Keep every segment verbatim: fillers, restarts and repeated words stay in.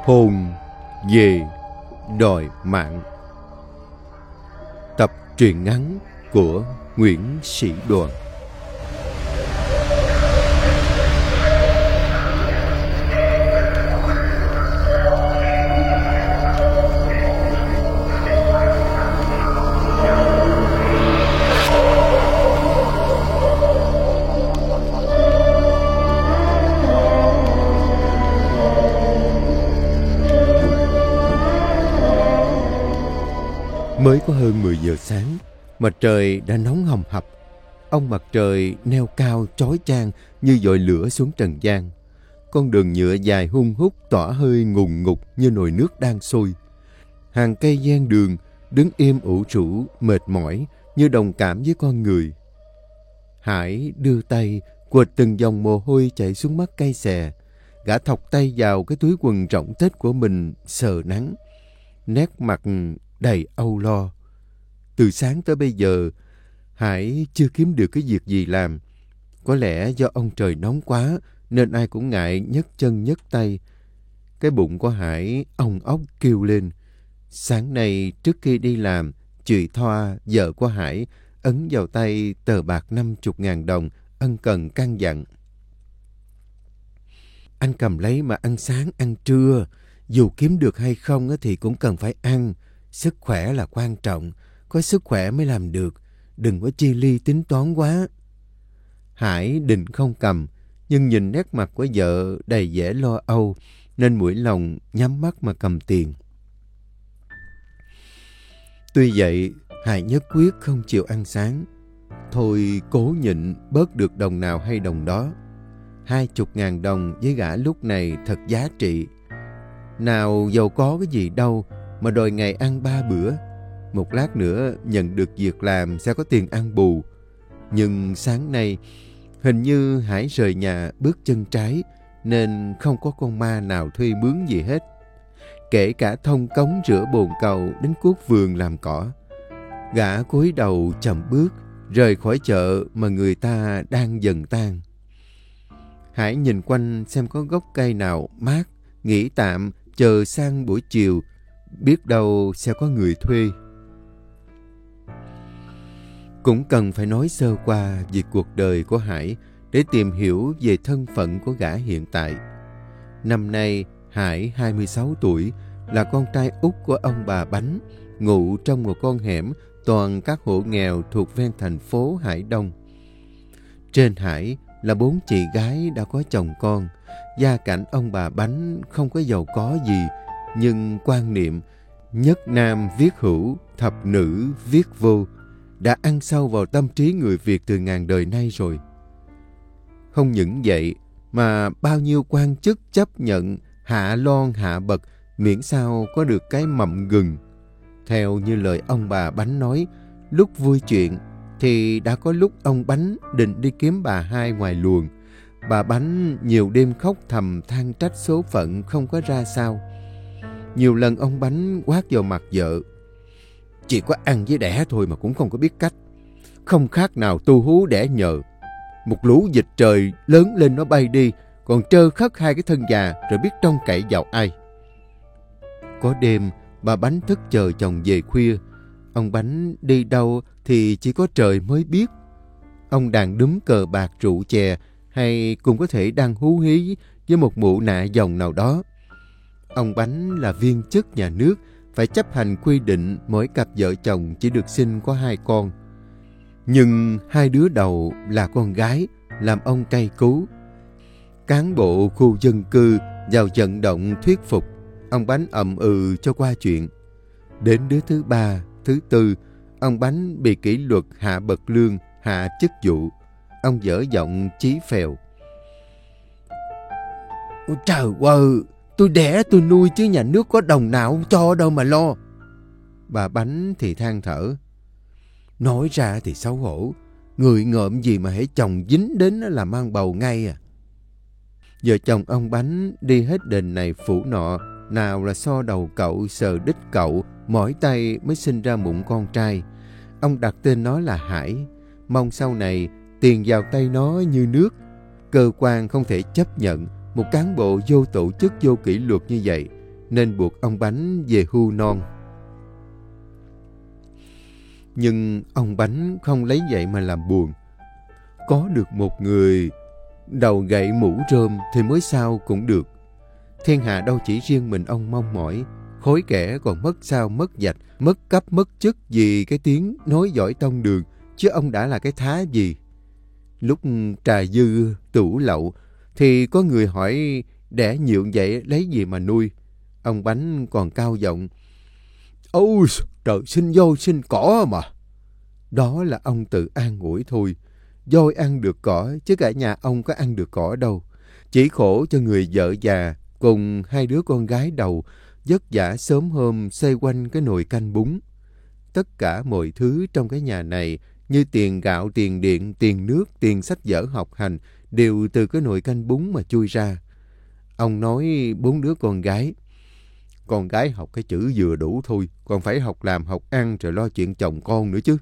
Hồn về đòi mạng. Tập truyện ngắn của Nguyễn Sĩ Đoàn. Mới có hơn mười giờ sáng, mặt trời đã nóng hầm hập. Ông mặt trời neo cao chói chang như dội lửa xuống trần gian. Con đường nhựa dài hun hút tỏa hơi ngùn ngụt như nồi nước đang sôi. Hàng cây ven đường đứng im ủ rũ, mệt mỏi như đồng cảm với con người. Hải đưa tay quệt từng dòng mồ hôi chảy xuống mắt cay xè. Gã thọc tay vào cái túi quần rộng tết của mình sờ nắng. Nét mặt đầy âu lo. Từ sáng tới bây giờ, Hải chưa kiếm được cái việc gì làm. Có lẽ do ông trời nóng quá nên ai cũng ngại nhấc chân nhấc tay. Cái bụng của Hải ong ốc kêu lên. Sáng nay trước khi đi làm, chị Thoa, vợ của Hải, ấn vào tay tờ bạc năm mươi ngàn đồng, ân cần căn dặn. Anh cầm lấy mà ăn sáng, ăn trưa. Dù kiếm được hay không thì cũng cần phải ăn. Sức khỏe là quan trọng, có sức khỏe mới làm được, đừng có chi ly tính toán quá. Hải định không cầm, nhưng nhìn nét mặt của vợ đầy vẻ lo âu, nên mũi lòng nhắm mắt mà cầm tiền. Tuy vậy, Hải nhất quyết không chịu ăn sáng. Thôi cố nhịn, bớt được đồng nào hay đồng đó. Hai chục ngàn đồng với gã lúc này thật giá trị. Nào giàu có cái gì đâu, mà đòi ngày ăn ba bữa. Một lát nữa nhận được việc làm sẽ có tiền ăn bù. Nhưng sáng nay hình như Hải rời nhà bước chân trái, nên không có con ma nào thuê mướn gì hết. Kể cả thông cống rửa bồn cầu đến cuốc vườn làm cỏ. Gã cúi đầu chậm bước rời khỏi chợ mà người ta đang dần tan. Hải nhìn quanh xem có gốc cây nào mát, nghỉ tạm chờ sang buổi chiều, biết đâu sẽ có người thuê. Cũng cần phải nói sơ qua về cuộc đời của Hải để tìm hiểu về thân phận của gã hiện tại. Năm nay Hải hai mươi sáu tuổi, là con trai út của ông bà Bánh, ngụ trong một con hẻm toàn các hộ nghèo thuộc ven thành phố Hải Đông. Trên Hải là bốn chị gái đã có chồng con. Gia cảnh ông bà Bánh không có giàu có gì, nhưng quan niệm nhất nam viết hữu, thập nữ viết vô đã ăn sâu vào tâm trí người Việt từ ngàn đời nay rồi. Không những vậy mà bao nhiêu quan chức chấp nhận hạ lon hạ bậc miễn sao có được cái mầm gừng. Theo như lời ông bà Bánh nói, lúc vui chuyện thì đã có lúc ông Bánh định đi kiếm bà hai ngoài luồng. Bà Bánh nhiều đêm khóc thầm than trách số phận không có ra sao. Nhiều lần ông Bánh quát vào mặt vợ. Chỉ có ăn với đẻ thôi mà cũng không có biết cách. Không khác nào tu hú đẻ nhờ. Một lũ vịt trời lớn lên nó bay đi, còn trơ khất hai cái thân già rồi biết trông cậy vào ai. Có đêm, bà Bánh thức chờ chồng về khuya. Ông Bánh đi đâu thì chỉ có trời mới biết. Ông đàn đúm cờ bạc rượu chè, hay cũng có thể đang hú hí với một mụ nạ dòng nào đó. Ông Bánh là viên chức nhà nước, phải chấp hành quy định mỗi cặp vợ chồng chỉ được sinh có hai con. Nhưng hai đứa đầu là con gái, làm ông cay cú. Cán bộ khu dân cư vào vận động thuyết phục, ông Bánh ậm ừ cho qua chuyện. Đến đứa thứ ba, thứ tư, ông Bánh bị kỷ luật hạ bậc lương, hạ chức vụ. Ông dở giọng chí phèo. Ôi trời ơi, tôi đẻ tôi nuôi chứ nhà nước có đồng nào cho đâu mà lo. Bà Bánh thì than thở. Nói ra thì xấu hổ, người ngợm gì mà hễ chồng dính đến là mang bầu ngay à. Vợ chồng ông Bánh đi hết đền này phủ nọ, nào là so đầu cậu, sờ đít cậu, mỏi tay mới sinh ra mụn con trai. Ông đặt tên nó là Hải, mong sau này tiền vào tay nó như nước. Cơ quan không thể chấp nhận một cán bộ vô tổ chức vô kỷ luật như vậy. nên buộc ông Bánh về hưu non. Nhưng ông Bánh không lấy vậy mà làm buồn. Có được một người đầu gậy mũ rơm thì mới sao cũng được. Thiên hạ đâu chỉ riêng mình ông mong mỏi, khối kẻ còn mất sao mất dạch, mất cấp mất chức vì cái tiếng nói giỏi tông đường, chứ ông đã là cái thá gì. Lúc trà dư tủ lậu thì có người hỏi đẻ nhượng vậy lấy gì mà nuôi. Ông Bánh còn cao giọng: "Ôi trời, sinh voi sinh cỏ mà." Đó là ông tự an ủi thôi. Voi ăn được cỏ chứ cả nhà ông có ăn được cỏ đâu. Chỉ khổ cho người vợ già cùng hai đứa con gái đầu vất vả sớm hôm xoay quanh cái nồi canh bún. Tất cả mọi thứ trong cái nhà này như tiền gạo, tiền điện, tiền nước, tiền sách vở học hành đều từ cái nồi canh bún mà chui ra. Ông nói bốn đứa con gái: "Con gái học cái chữ vừa đủ thôi, còn phải học làm học ăn rồi lo chuyện chồng con nữa chứ."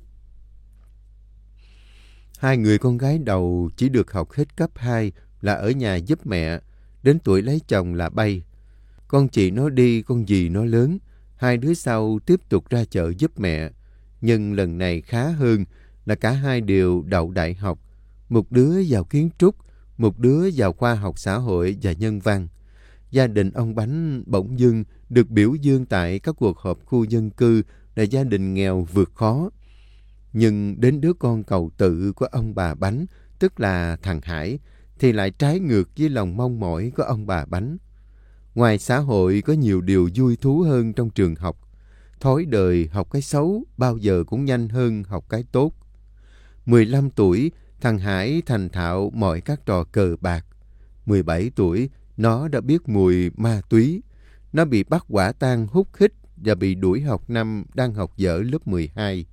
Hai người con gái đầu chỉ được học hết cấp hai là ở nhà giúp mẹ, đến tuổi lấy chồng là bay. Con chị nó đi, con dì nó lớn, hai đứa sau tiếp tục ra chợ giúp mẹ. Nhưng lần này khá hơn là cả hai đều đậu đại học. Một đứa vào kiến trúc, một đứa vào khoa học xã hội và nhân văn. Gia đình ông Bánh bỗng dưng được biểu dương tại các cuộc họp khu dân cư là gia đình nghèo vượt khó. Nhưng đến đứa con cầu tự của ông bà Bánh, tức là thằng Hải, thì lại trái ngược với lòng mong mỏi của ông bà Bánh. Ngoài xã hội có nhiều điều vui thú hơn trong trường học. Thói đời học cái xấu bao giờ cũng nhanh hơn học cái tốt. mười lăm tuổi, thằng Hải thành thạo mọi các trò cờ bạc. mười bảy tuổi, nó đã biết mùi ma túy. Nó bị bắt quả tang hút hít và bị đuổi học năm đang học dở lớp mười hai.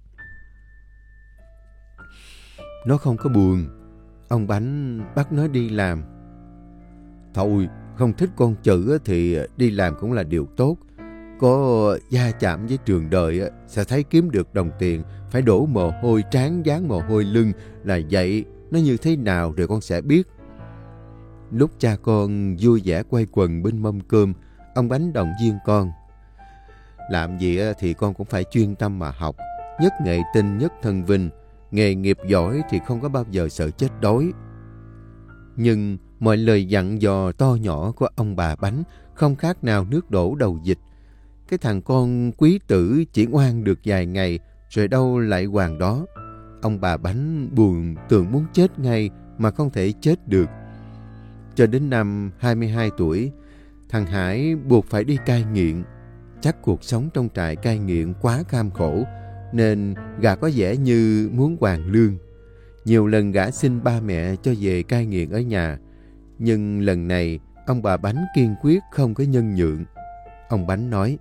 Nó không có buồn. Ông Bánh bắt nó đi làm. Thôi, không thích con chữ thì đi làm cũng là điều tốt. Có gia chạm với trường đời sẽ thấy kiếm được đồng tiền, phải đổ mồ hôi trán dán mồ hôi lưng là vậy. Nó như thế nào rồi con sẽ biết. Lúc cha con vui vẻ quay quần bên mâm cơm, ông Bánh động viên con: "Làm gì thì con cũng phải chuyên tâm mà học. Nhất nghệ tinh, nhất thân vinh. Nghề nghiệp giỏi thì không có bao giờ sợ chết đói." Nhưng mọi lời dặn dò to nhỏ của ông bà Bánh không khác nào nước đổ đầu vịt. Cái thằng con quý tử chỉ ngoan được vài ngày rồi đâu lại hoàng đó. Ông bà Bánh buồn tưởng muốn chết ngay mà không thể chết được. Cho đến năm hai mươi hai tuổi, thằng Hải buộc phải đi cai nghiện. Chắc cuộc sống trong trại cai nghiện quá cam khổ nên gã có vẻ như muốn hoàn lương. Nhiều lần gã xin ba mẹ cho về cai nghiện ở nhà. Nhưng lần này ông bà Bánh kiên quyết không có nhân nhượng. Ông Bánh nói: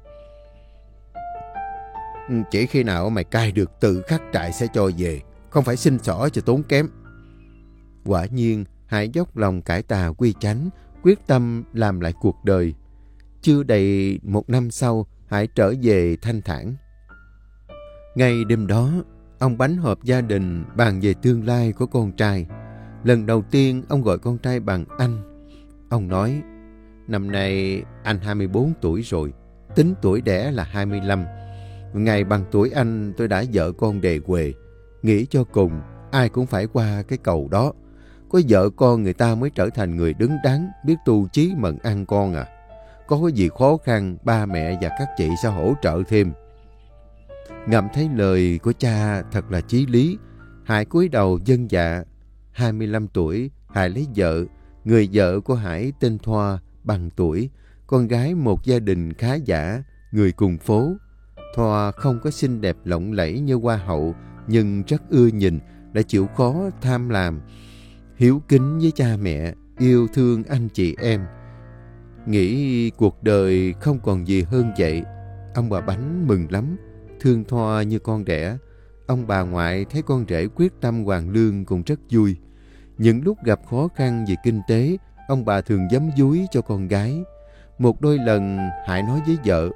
"Chỉ khi nào mày cai được tự khắc trại sẽ cho về, không phải xin xỏ cho tốn kém." Quả nhiên Hải dốc lòng cải tà quy chánh, quyết tâm làm lại cuộc đời. Chưa đầy một năm sau, Hải trở về thanh thản. Ngay đêm đó, ông Bánh họp gia đình bàn về tương lai của con trai. Lần đầu tiên ông gọi con trai bằng anh. Ông nói: "Năm nay anh hai mươi bốn tuổi rồi, tính tuổi đẻ là hai mươi lăm. Ngày bằng tuổi anh tôi đã vợ con đề huề. Nghĩ cho cùng, ai cũng phải qua cái cầu đó. Có vợ con người ta mới trở thành người đứng đắn, biết tu chí mận ăn con à. Có cái gì khó khăn, ba mẹ và các chị sẽ hỗ trợ thêm." Ngậm thấy lời của cha thật là chí lý, Hải cúi đầu vâng dạ. hai mươi lăm tuổi, Hải lấy vợ. Người vợ của Hải tên Thoa, bằng tuổi, con gái một gia đình khá giả, người cùng phố. Thoa không có xinh đẹp lộng lẫy như hoa hậu, nhưng rất ưa nhìn, đã chịu khó tham làm, hiếu kính với cha mẹ, yêu thương anh chị em. Nghĩ cuộc đời không còn gì hơn vậy, ông bà Bánh mừng lắm, thương Thoa như con đẻ. Ông bà ngoại thấy con rể quyết tâm hoàn lương cũng rất vui. Những lúc gặp khó khăn về kinh tế, ông bà thường giấm dúi cho con gái. Một đôi lần Hải nói với vợ: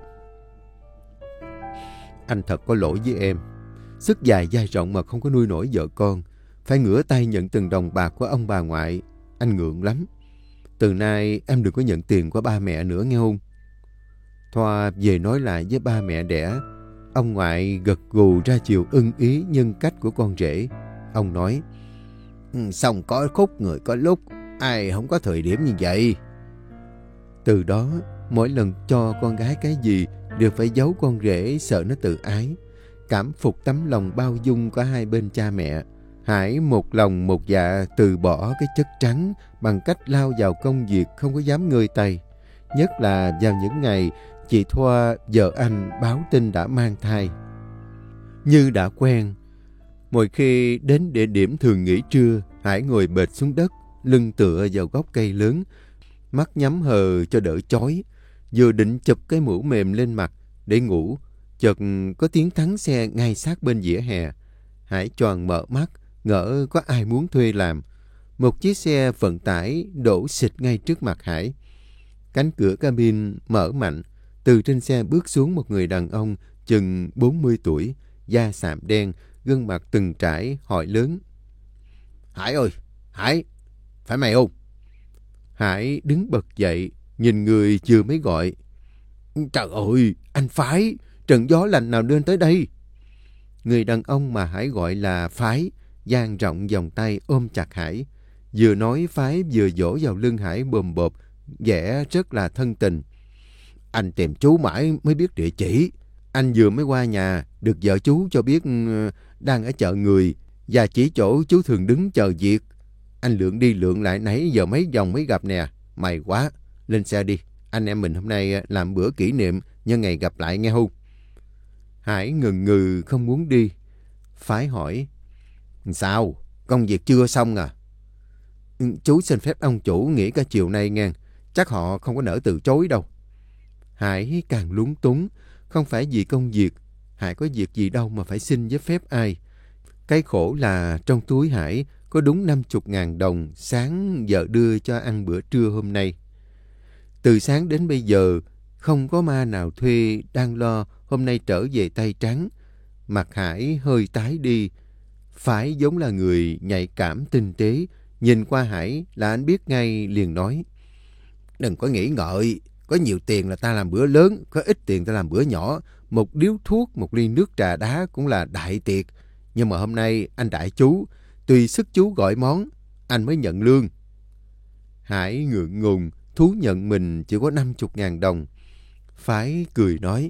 "Anh thật có lỗi với em. Sức dài vai rộng mà không có nuôi nổi vợ con. Phải ngửa tay nhận từng đồng bạc của ông bà ngoại. Anh ngượng lắm. Từ nay em đừng có nhận tiền của ba mẹ nữa nghe không?" Thoa về nói lại với ba mẹ đẻ. Ông ngoại gật gù ra chiều ưng ý nhân cách của con rể. Ông nói, xong có khúc người có lúc, ai không có thời điểm như vậy. Từ đó, mỗi lần cho con gái cái gì đều phải giấu con rể, sợ nó tự ái. Cảm phục tấm lòng bao dung của hai bên cha mẹ, Hải một lòng một dạ từ bỏ cái chất trắng bằng cách lao vào công việc, không có dám ngơi tay. Nhất là vào những ngày chị Thoa, vợ anh, báo tin đã mang thai. Như đã quen, mỗi khi đến địa điểm thường nghỉ trưa, Hải ngồi bệt xuống đất, lưng tựa vào gốc cây lớn, mắt nhắm hờ cho đỡ chói. Vừa định chụp cái mũ mềm lên mặt để ngủ, chợt có tiếng thắng xe ngay sát bên vỉa hè. Hải choàng mở mắt, ngỡ có ai muốn thuê làm. Một chiếc xe vận tải đổ xịt ngay trước mặt Hải. Cánh cửa cabin mở mạnh, từ trên xe bước xuống một người đàn ông chừng bốn mươi tuổi, da sạm đen, gương mặt từng trải, hỏi lớn. Hải ơi, Hải, phải mày không? Hải đứng bật dậy, nhìn người vừa mới gọi. Trời ơi, anh Phái, trận gió lành nào lên tới đây? Người đàn ông mà Hải gọi là Phái, dang rộng vòng tay ôm chặt Hải. Vừa nói Phái vừa vỗ vào lưng Hải bồm bộp, vẻ rất là thân tình. Anh tìm chú mãi mới biết địa chỉ. Anh vừa mới qua nhà, được vợ chú cho biết đang ở chợ người, và chỉ chỗ chú thường đứng chờ việc. Anh lượn đi lượn lại nãy giờ mấy vòng mới gặp nè. May quá, lên xe đi. Anh em mình hôm nay làm bữa kỷ niệm nhân ngày gặp lại nghe không? Hải ngừng ngừ không muốn đi. Phái hỏi. Sao? Công việc chưa xong à? Chú xin phép ông chủ nghỉ cả chiều nay nghe. Chắc họ không có nỡ từ chối đâu. Hải càng lúng túng. Không phải vì công việc. Hải có việc gì đâu mà phải xin với phép ai. Cái khổ là trong túi Hải có đúng năm mươi ngàn đồng sáng vợ đưa cho ăn bữa trưa hôm nay. Từ sáng đến bây giờ, không có ma nào thuê đang lo hôm nay trở về tay trắng. Mặt Hải hơi tái đi. Phải giống là người nhạy cảm tinh tế. Nhìn qua Hải là anh biết ngay, liền nói. Đừng có nghĩ ngợi, có nhiều tiền là ta làm bữa lớn, có ít tiền ta làm bữa nhỏ. Một điếu thuốc, một ly nước trà đá cũng là đại tiệc. Nhưng mà hôm nay anh đại chú, tùy sức chú gọi món, anh mới nhận lương. Hải ngượng ngùng, thú nhận mình chỉ có năm mươi ngàn đồng. Phái cười nói.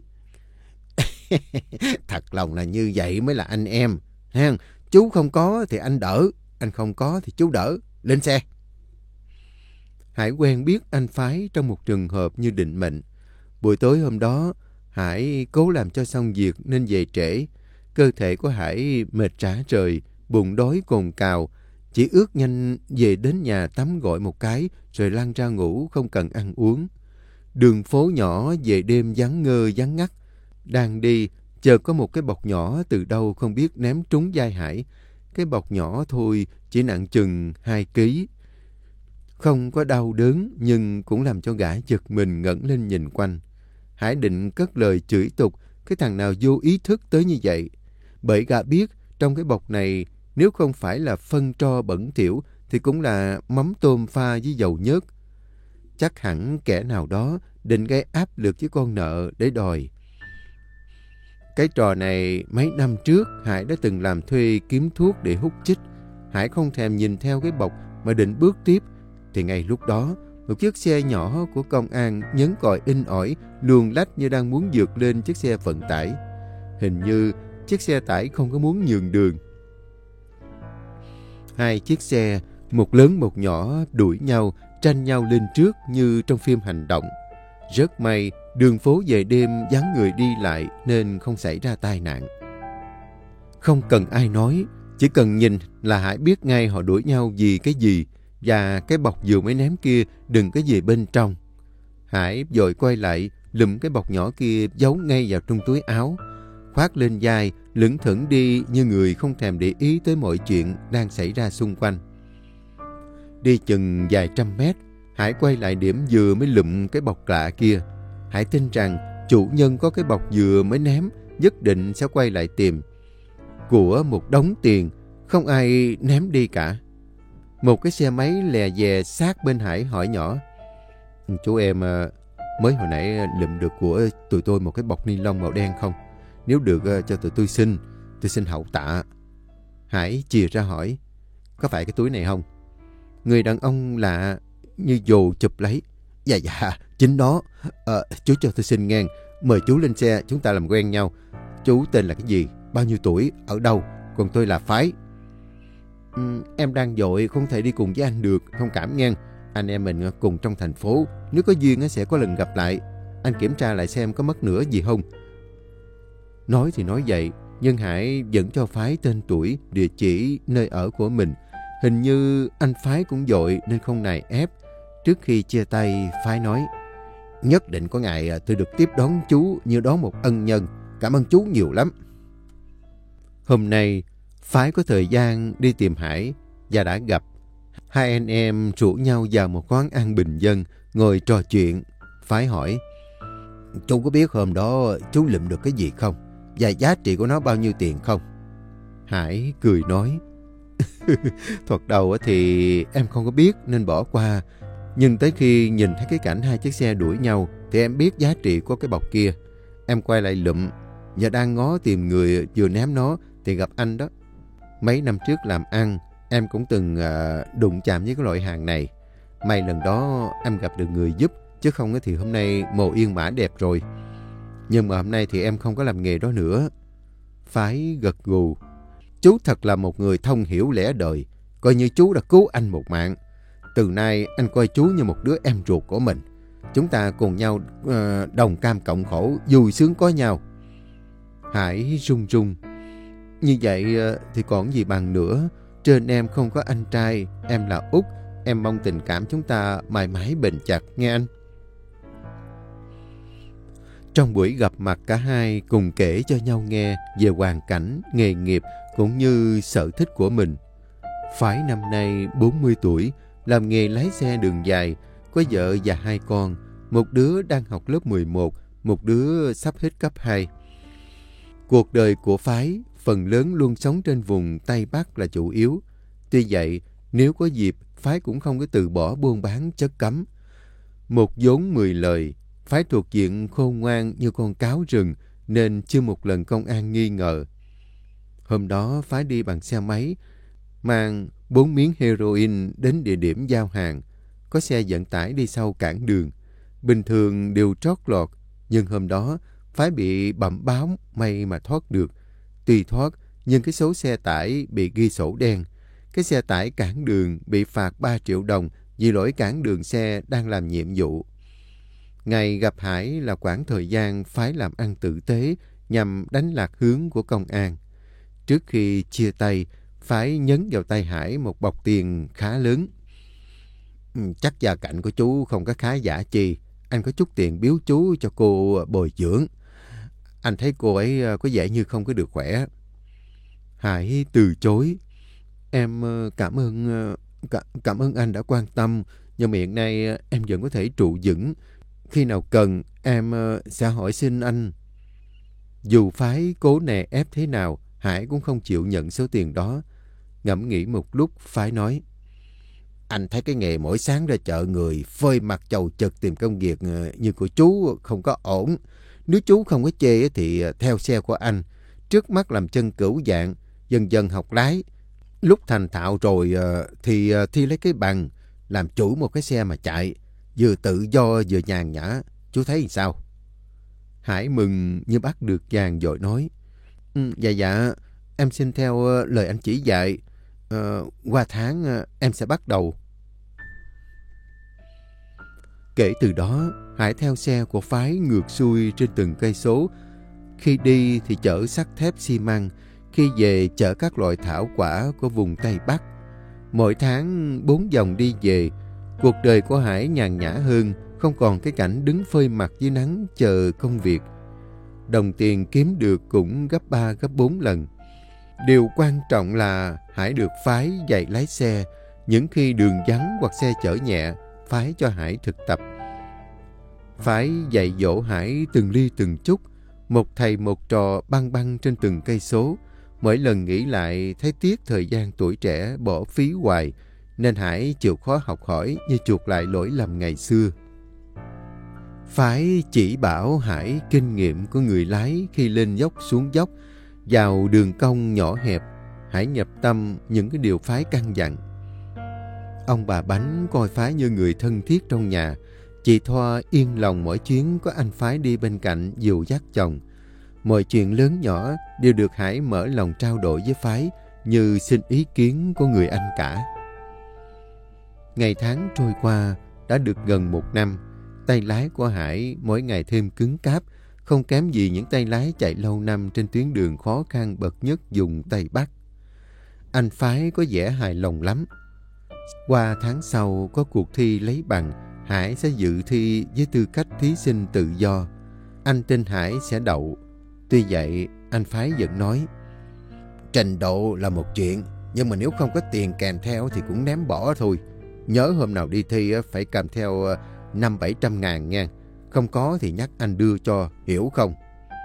Thật lòng là như vậy mới là anh em. Ha, chú không có thì anh đỡ, anh không có thì chú đỡ. Lên xe. Hải quen biết anh Phái trong một trường hợp như định mệnh. Buổi tối hôm đó, Hải cố làm cho xong việc nên về trễ. Cơ thể của Hải mệt rã rời, bụng đói cồn cào. Chỉ ước nhanh về đến nhà tắm gội một cái rồi lăn ra ngủ, không cần ăn uống. Đường phố nhỏ về đêm vắng ngơ vắng ngắt. Đang đi, chợt có một cái bọc nhỏ từ đâu không biết ném trúng vai Hải. Cái bọc nhỏ thôi, chỉ nặng chừng hai ký. Không có đau đớn nhưng cũng làm cho gã giật mình ngẩng lên nhìn quanh. Hải định cất lời chửi tục cái thằng nào vô ý thức tới như vậy. Bởi gã biết trong cái bọc này nếu không phải là phân tro bẩn thỉu thì cũng là mắm tôm pha với dầu nhớt. Chắc hẳn kẻ nào đó định gây áp lực với con nợ để đòi. Cái trò này mấy năm trước Hải đã từng làm thuê kiếm thuốc để hút chích. Hải không thèm nhìn theo cái bọc mà định bước tiếp. Thì ngay lúc đó, một chiếc xe nhỏ của công an nhấn còi inh ỏi, luồn lách như đang muốn vượt lên chiếc xe vận tải. Hình như chiếc xe tải không có muốn nhường đường. Hai chiếc xe, một lớn một nhỏ đuổi nhau, tranh nhau lên trước như trong phim hành động. Rất may, đường phố về đêm vắng người đi lại nên không xảy ra tai nạn. Không cần ai nói, chỉ cần nhìn là Hải biết ngay họ đuổi nhau vì cái gì, và cái bọc vừa mới ném kia đừng cái gì bên trong. Hải vội quay lại, lụm cái bọc nhỏ kia giấu ngay vào trong túi áo, khoác lên vai, lững thững đi như người không thèm để ý tới mọi chuyện đang xảy ra xung quanh. Đi chừng vài trăm mét, Hải quay lại điểm vừa mới lụm cái bọc lạ kia. Hải tin rằng chủ nhân có cái bọc vừa mới ném nhất định sẽ quay lại tìm. Của một đống tiền, không ai ném đi cả. Một cái xe máy lè dè sát bên Hải hỏi nhỏ. Chú em Mới hồi nãy lượm được của tụi tôi một cái bọc ni lông màu đen không? Nếu được cho tụi tôi xin, tôi xin hậu tạ. Hải chìa ra hỏi, có phải cái túi này không? Người đàn ông lạ như dồ chụp lấy. Dạ dạ, chính đó. À, chú cho tôi xin ngang. Mời chú lên xe, chúng ta làm quen nhau. Chú tên là cái gì? Bao nhiêu tuổi? Ở đâu? Còn tôi là Phái. Ừ, em đang vội, không thể đi cùng với anh được. Không cảm ngang. Anh em mình cùng trong thành phố. Nếu có duyên sẽ có lần gặp lại. Anh kiểm tra lại xem có mất nữa gì không. Nói thì nói vậy, nhưng Hải vẫn cho Phái tên tuổi, địa chỉ, nơi ở của mình. Hình như anh Phái cũng vội nên không nài ép. Trước khi chia tay, Phái nói, nhất định có ngày tôi được tiếp đón chú như đón một ân nhân. Cảm ơn chú nhiều lắm. Hôm nay, Phái có thời gian đi tìm Hải và đã gặp. Hai anh em rủ nhau vào một quán ăn bình dân, ngồi trò chuyện. Phái hỏi, chú có biết hôm đó chú lượm được cái gì không? Và giá trị của nó bao nhiêu tiền không? Hải cười nói, thoạt đầu thì em không có biết nên bỏ qua. Nhưng tới khi nhìn thấy cái cảnh hai chiếc xe đuổi nhau thì em biết giá trị của cái bọc kia. Em quay lại lụm và đang ngó tìm người vừa ném nó thì gặp anh đó. Mấy năm trước làm ăn, em cũng từng uh, đụng chạm với cái loại hàng này. May lần đó em gặp được người giúp, chứ không thì hôm nay mồ yên mã đẹp rồi. Nhưng mà hôm nay thì em không có làm nghề đó nữa. Phái gật gù. Chú thật là một người thông hiểu lẽ đời. Coi như chú đã cứu anh một mạng. Từ nay anh coi chú như một đứa em ruột của mình. Chúng ta cùng nhau uh, đồng cam cộng khổ, vui sướng có nhau. Hải run run. Như vậy uh, thì còn gì bằng nữa. Trên em không có anh trai, em là út. Em mong tình cảm chúng ta mãi mãi bền chặt nghe anh. Trong buổi gặp mặt, cả hai cùng kể cho nhau nghe về hoàn cảnh, nghề nghiệp cũng như sở thích của mình. Phái năm nay bốn mươi tuổi, làm nghề lái xe đường dài, có vợ và hai con. Một đứa đang học lớp mười một, một đứa sắp hết cấp hai. Cuộc đời của Phái phần lớn luôn sống trên vùng Tây Bắc là chủ yếu. Tuy vậy, nếu có dịp, Phái cũng không có từ bỏ buôn bán chất cấm. Một vốn mười lời, Phái thuộc diện khôn ngoan như con cáo rừng nên chưa một lần công an nghi ngờ. Hôm đó Phái đi bằng xe máy, mang bốn miếng heroin đến địa điểm giao hàng. Có xe vận tải đi sau cản đường. Bình thường đều trót lọt, nhưng hôm đó Phái bị bẩm báo, may mà thoát được. Tuy thoát, nhưng cái số xe tải bị ghi sổ đen. Cái xe tải cản đường bị phạt ba triệu đồng vì lỗi cản đường xe đang làm nhiệm vụ. Ngày gặp Hải là khoảng thời gian Phái làm ăn tử tế nhằm đánh lạc hướng của công an. Trước khi chia tay, Phái nhấn vào tay Hải một bọc tiền khá lớn. Chắc gia cảnh của chú không có khá giả chi. Anh có chút tiền biếu chú cho cô bồi dưỡng. Anh thấy cô ấy có vẻ như không có được khỏe. Hải từ chối. Em cảm ơn cảm ơn anh đã quan tâm, nhưng hiện nay em vẫn có thể trụ vững. Khi nào cần, em sẽ hỏi xin anh. Dù Phái cố nè ép thế nào, Hải cũng không chịu nhận số tiền đó. Ngẫm nghĩ một lúc, Phái nói, anh thấy cái nghề mỗi sáng ra chợ người, phơi mặt chầu chực tìm công việc như của chú không có ổn. Nếu chú không có chê thì theo xe của anh. Trước mắt làm chân cửu dạng, dần dần học lái. Lúc thành thạo rồi thì thi lấy cái bằng, làm chủ một cái xe mà chạy. Vừa tự do vừa nhàn nhã. Chú thấy sao? Hải mừng như bắt được vàng vội nói, ừ, dạ dạ, em xin theo lời anh chỉ dạy. À, qua tháng em sẽ bắt đầu. Kể từ đó, Hải theo xe của Phái ngược xuôi trên từng cây số. Khi đi thì chở sắt thép xi măng, khi về chở các loại thảo quả của vùng Tây Bắc. Mỗi tháng bốn vòng đi về, cuộc đời của Hải nhàn nhã hơn, không còn cái cảnh đứng phơi mặt dưới nắng chờ công việc. Đồng tiền kiếm được cũng gấp ba gấp bốn lần. Điều quan trọng là Hải được Phái dạy lái xe. Những khi đường vắng hoặc xe chở nhẹ, Phái cho Hải thực tập. Phái dạy dỗ Hải từng ly từng chút, một thầy một trò băng băng trên từng cây số. Mỗi lần nghĩ lại thấy tiếc thời gian tuổi trẻ bỏ phí hoài, nên Hải chịu khó học hỏi như chuộc lại lỗi lầm ngày xưa. Phái chỉ bảo Hải kinh nghiệm của người lái khi lên dốc xuống dốc, vào đường cong nhỏ hẹp. Hải nhập tâm những cái điều Phái căn dặn. Ông bà Bánh coi Phái như người thân thiết trong nhà. Chị Thoa yên lòng mỗi chuyến có anh Phái đi bên cạnh dìu dắt chồng. Mọi chuyện lớn nhỏ đều được Hải mở lòng trao đổi với Phái như xin ý kiến của người anh cả. Ngày tháng trôi qua đã được gần một năm. Tay lái của Hải mỗi ngày thêm cứng cáp, không kém gì những tay lái chạy lâu năm trên tuyến đường khó khăn bậc nhất vùng Tây Bắc. Anh Phái có vẻ hài lòng lắm. Qua tháng sau có cuộc thi lấy bằng, Hải sẽ dự thi với tư cách thí sinh tự do. Anh tin Hải sẽ đậu. Tuy vậy, anh Phái vẫn nói, trình độ là một chuyện, nhưng mà nếu không có tiền kèm theo thì cũng ném bỏ thôi. Nhớ hôm nào đi thi phải cầm theo năm bảy trăm ngàn nha. Không có thì nhắc anh đưa cho, hiểu không?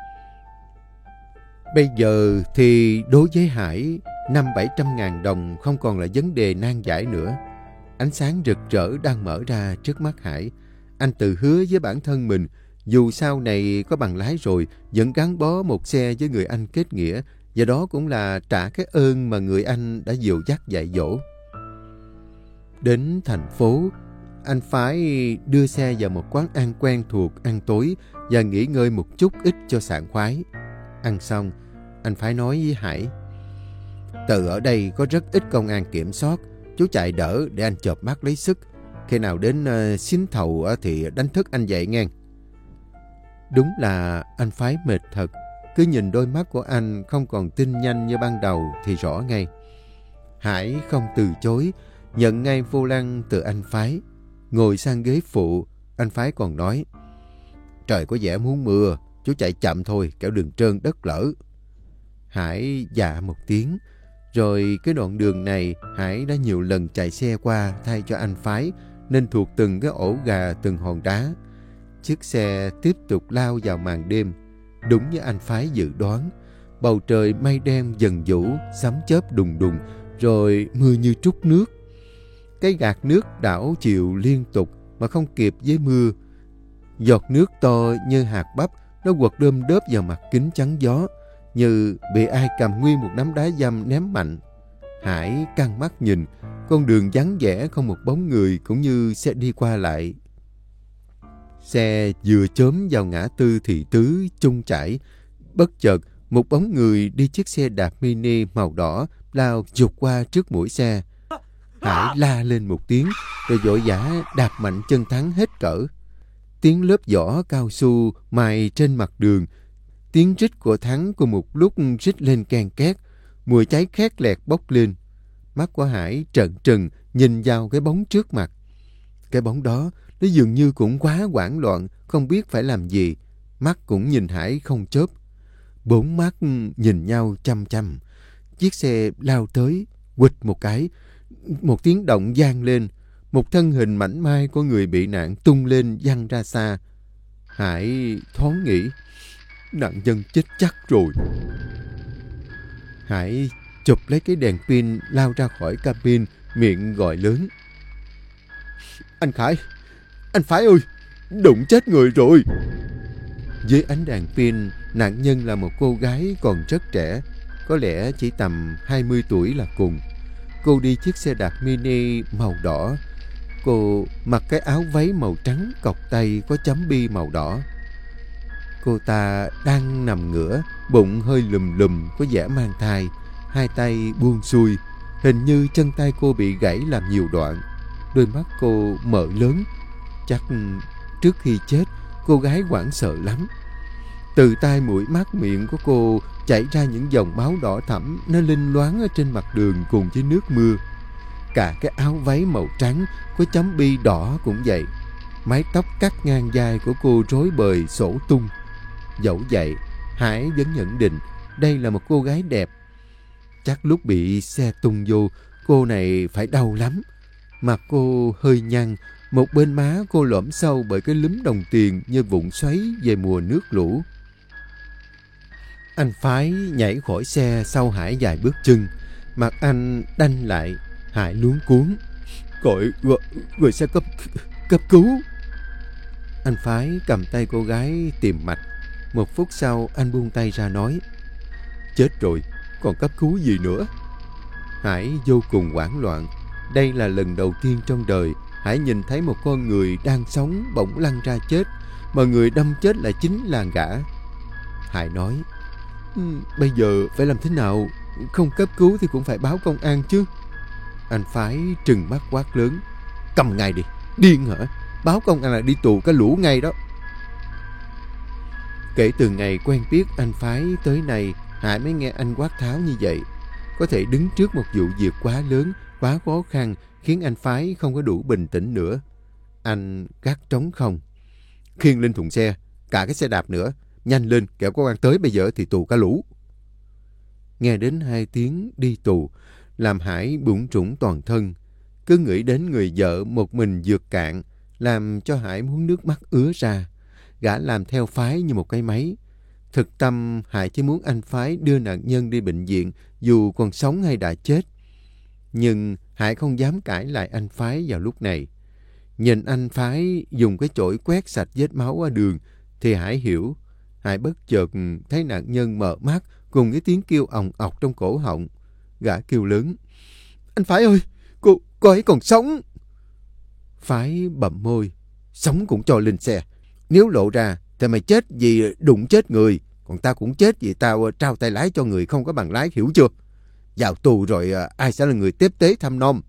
Bây giờ thì đối với Hải, năm bảy trăm ngàn đồng không còn là vấn đề nan giải nữa. Ánh sáng rực rỡ đang mở ra trước mắt Hải. Anh tự hứa với bản thân mình, dù sau này có bằng lái rồi, vẫn gắn bó một xe với người anh kết nghĩa, và đó cũng là trả cái ơn mà người anh đã dìu dắt dạy dỗ. Đến thành phố, anh Phái đưa xe vào một quán ăn quen thuộc ăn tối và nghỉ ngơi một chút ít cho sảng khoái. Ăn xong, anh Phái nói với Hải, từ ở đây có rất ít công an kiểm soát, chú chạy đỡ để anh chợp mắt lấy sức. Khi nào đến uh, xính thầu uh, thì đánh thức anh dậy nghe. Đúng là anh Phái mệt thật. Cứ nhìn đôi mắt của anh không còn tinh nhanh như ban đầu thì rõ ngay. Hải không từ chối, nhận ngay vô lăng từ anh Phái. Ngồi sang ghế phụ, anh Phái còn nói, trời có vẻ muốn mưa, chú chạy chậm thôi, kẻo đường trơn đất lở. Hải dạ một tiếng. Rồi cái đoạn đường này Hải đã nhiều lần chạy xe qua thay cho anh Phái, nên thuộc từng cái ổ gà, từng hòn đá. Chiếc xe tiếp tục lao vào màn đêm. Đúng như anh Phái dự đoán, bầu trời mây đen dần vũ, sấm chớp đùng đùng, rồi mưa như trút nước. Cái gạt nước đảo chiều liên tục mà không kịp với mưa. Giọt nước to như hạt bắp, nó quật đơm đớp vào mặt kính chắn gió, như bị ai cầm nguyên một nắm đá dăm ném mạnh. Hải căng mắt nhìn, con đường vắng vẻ không một bóng người cũng như xe đi qua lại. Xe vừa chớm vào ngã tư Thị Tứ Trung Chải, bất chợt một bóng người đi chiếc xe đạp mini màu đỏ lao vụt qua trước mũi xe. Hải la lên một tiếng rồi vội vã đạp mạnh chân thắng hết cỡ. Tiếng lớp vỏ cao su mài trên mặt đường, tiếng rít của Thắng cùng một lúc rít lên ken két, mùi cháy khét lẹt bốc lên. Mắt của Hải trợn trừng nhìn vào cái bóng trước mặt. Cái bóng đó nó dường như cũng quá hoảng loạn, không biết phải làm gì. Mắt cũng nhìn Hải không chớp. Bốn mắt nhìn nhau chăm chăm. Chiếc xe lao tới, quịch một cái, một tiếng động vang lên. Một thân hình mảnh mai của người bị nạn tung lên văng ra xa. Hải thoáng nghĩ, nạn nhân chết chắc rồi. Hải chụp lấy cái đèn pin lao ra khỏi cabin, miệng gọi lớn, anh Khải, anh Phái ơi, đụng chết người rồi. Dưới ánh đèn pin, nạn nhân là một cô gái còn rất trẻ, có lẽ chỉ tầm hai mươi tuổi là cùng. Cô đi chiếc xe đạp mini màu đỏ. Cô mặc cái áo váy màu trắng cộc tay có chấm bi màu đỏ. Cô ta đang nằm ngửa, bụng hơi lùm lùm, có vẻ mang thai, hai tay buông xuôi. Hình như chân tay cô bị gãy làm nhiều đoạn. Đôi mắt cô mở lớn. Chắc trước khi chết, cô gái hoảng sợ lắm. Từ tai mũi mắt miệng của cô chảy ra những dòng máu đỏ thẫm, nó linh loáng ở trên mặt đường cùng với nước mưa. Cả cái áo váy màu trắng có chấm bi đỏ cũng vậy. Mái tóc cắt ngang vai của cô rối bời xổ tung. Dẫu vậy, Hải vẫn nhận định đây là một cô gái đẹp. Chắc lúc bị xe tung vô, cô này phải đau lắm. Mặt cô hơi nhăn, một bên má cô lõm sâu bởi cái lúm đồng tiền như vụn xoáy về mùa nước lũ. Anh Phái nhảy khỏi xe sau Hải vài bước chân. Mặt anh đanh lại. Hải luống cuống, gọi, gọi, gọi xe cấp, cấp cứu. Anh Phái cầm tay cô gái tìm mạch. Một phút sau anh buông tay ra nói: Chết rồi, còn cấp cứu gì nữa? Hải vô cùng hoảng loạn. Đây là lần đầu tiên trong đời Hải nhìn thấy một con người đang sống bỗng lăn ra chết, mà người đâm chết lại chính là gã. Hải nói: Bây giờ phải làm thế nào? Không cấp cứu thì cũng phải báo công an chứ. Anh Phái trừng mắt quát lớn: Cầm ngay đi, điên hả? Báo công an là đi tù cả lũ ngay đó. Kể từ ngày quen biết anh Phái tới nay, Hải mới nghe anh quát tháo như vậy. Có thể đứng trước một vụ việc quá lớn, quá khó khăn, khiến anh Phái không có đủ bình tĩnh nữa. Anh gác trống không: Khiêng lên thùng xe, cả cái xe đạp nữa. Nhanh lên, kẻo công an tới bây giờ thì tù cả lũ. Nghe đến hai tiếng đi tù, làm Hải bủn rủn toàn thân. Cứ nghĩ đến người vợ một mình vượt cạn, làm cho Hải muốn nước mắt ứa ra. Gã làm theo Phái như một cái máy. Thực tâm Hải chỉ muốn anh Phái đưa nạn nhân đi bệnh viện, dù còn sống hay đã chết. Nhưng Hải không dám cãi lại anh Phái vào lúc này. Nhìn anh Phái dùng cái chổi quét sạch vết máu ở đường, thì Hải hiểu. Hải bất chợt thấy nạn nhân mở mắt cùng cái tiếng kêu òng ọc trong cổ họng. Gã kêu lớn: Anh Phái ơi, cô, cô ấy còn sống. Phái bậm môi: Sống cũng cho lên xe. Nếu lộ ra thì mày chết vì đụng chết người, còn tao cũng chết vì tao trao tay lái cho người không có bằng lái, hiểu chưa? Vào tù rồi ai sẽ là người tiếp tế thăm nom.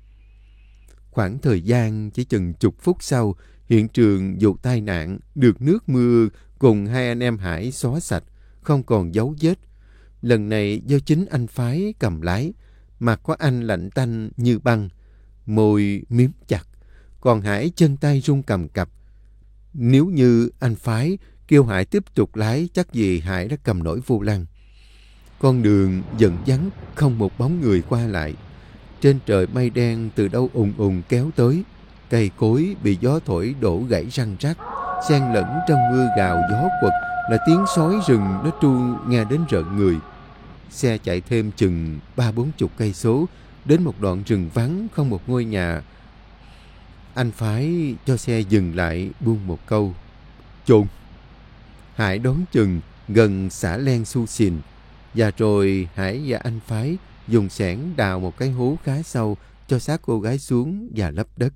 Khoảng thời gian chỉ chừng chục phút sau, hiện trường vụ tai nạn được nước mưa cùng hai anh em Hải xóa sạch, không còn dấu vết. Lần này do chính anh Phái cầm lái, mặt của anh lạnh tanh như băng, môi miếm chặt, còn Hải chân tay run cầm cập. Nếu như anh Phái kêu Hải tiếp tục lái, chắc gì Hải đã cầm nổi vô lăng. Con đường dần vắng, không một bóng người qua lại. Trên trời mây đen từ đâu ùn ùn kéo tới. Cây cối bị gió thổi đổ gãy răng rắc. Xen lẫn trong mưa gào gió quật là tiếng sói rừng nó tru nghe đến rợn người. Xe chạy thêm chừng ba bốn chục cây số, đến một đoạn rừng vắng không một ngôi nhà. Anh Phái cho xe dừng lại, buông một câu: Chôn. Hải đón chừng gần xã Len Xu Xìn, và rồi Hải và anh Phái dùng xẻng đào một cái hố khá sâu cho xác cô gái xuống và lấp đất.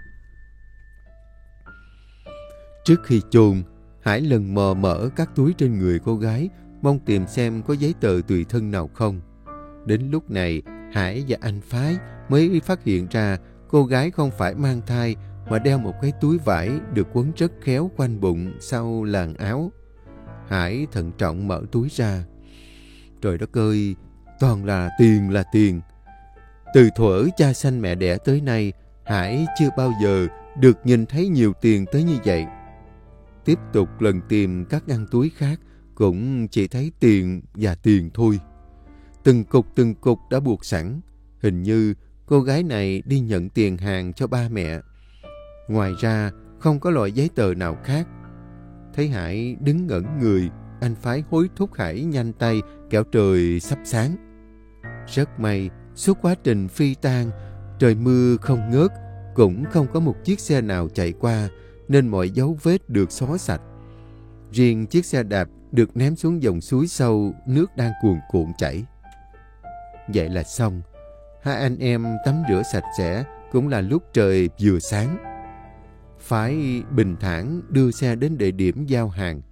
Trước khi chôn, Hải lần mò mở các túi trên người cô gái, mong tìm xem có giấy tờ tùy thân nào không. Đến lúc này, Hải và anh Phái mới phát hiện ra cô gái không phải mang thai, mà đeo một cái túi vải được quấn rất khéo quanh bụng sau làn áo. Hải thận trọng mở túi ra. Trời đất ơi, toàn là tiền là tiền. Từ thuở cha sanh mẹ đẻ tới nay, Hải chưa bao giờ được nhìn thấy nhiều tiền tới như vậy. Tiếp tục lần tìm các ngăn túi khác, cũng chỉ thấy tiền và tiền thôi. Từng cục từng cục đã buộc sẵn. Hình như cô gái này đi nhận tiền hàng cho ba mẹ. Ngoài ra, không có loại giấy tờ nào khác. Thấy Hải đứng ngẩn người, anh Phái hối thúc Hải nhanh tay, kẻo trời sắp sáng. Rất may, suốt quá trình phi tang, trời mưa không ngớt, cũng không có một chiếc xe nào chạy qua, nên mọi dấu vết được xóa sạch. Riêng chiếc xe đạp được ném xuống dòng suối sâu, nước đang cuồn cuộn chảy. Vậy là xong. Hai anh em tắm rửa sạch sẽ, cũng là lúc trời vừa sáng. Phái bình thản đưa xe đến địa điểm giao hàng.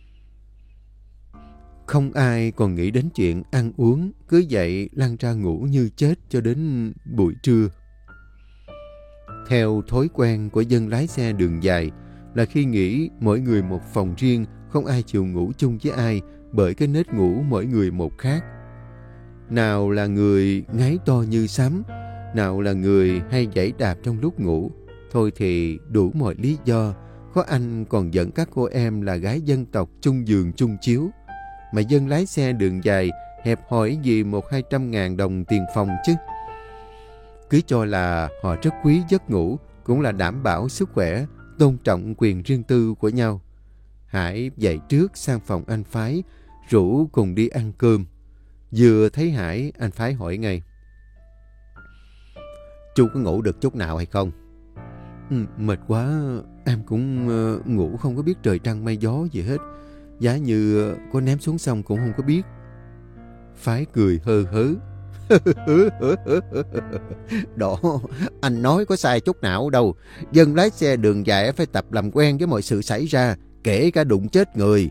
Không ai còn nghĩ đến chuyện ăn uống, cứ dậy lăn ra ngủ như chết cho đến buổi trưa. Theo thói quen của dân lái xe đường dài là khi nghỉ mỗi người một phòng riêng, không ai chịu ngủ chung với ai, bởi cái nết ngủ mỗi người một khác. Nào là người ngáy to như sấm, nào là người hay giãy đạp trong lúc ngủ. Thôi thì đủ mọi lý do, có anh còn dẫn các cô em là gái dân tộc chung giường chung chiếu. Mà dân lái xe đường dài hẹp hòi gì một hai trăm ngàn đồng tiền phòng chứ. Cứ cho là họ rất quý giấc ngủ, cũng là đảm bảo sức khỏe, tôn trọng quyền riêng tư của nhau. Hải dậy trước sang phòng anh Phái, rủ cùng đi ăn cơm. Vừa thấy Hải, anh Phái hỏi ngay: Chú có ngủ được chút nào hay không? Ừ, mệt quá, em cũng uh, ngủ không có biết trời trăng mây gió gì hết. Giá như uh, có ném xuống sông cũng không có biết. Phái cười hơ hớ. Đó, anh nói có sai chút nào đâu. Dân lái xe đường dài phải tập làm quen với mọi sự xảy ra, kể cả đụng chết người.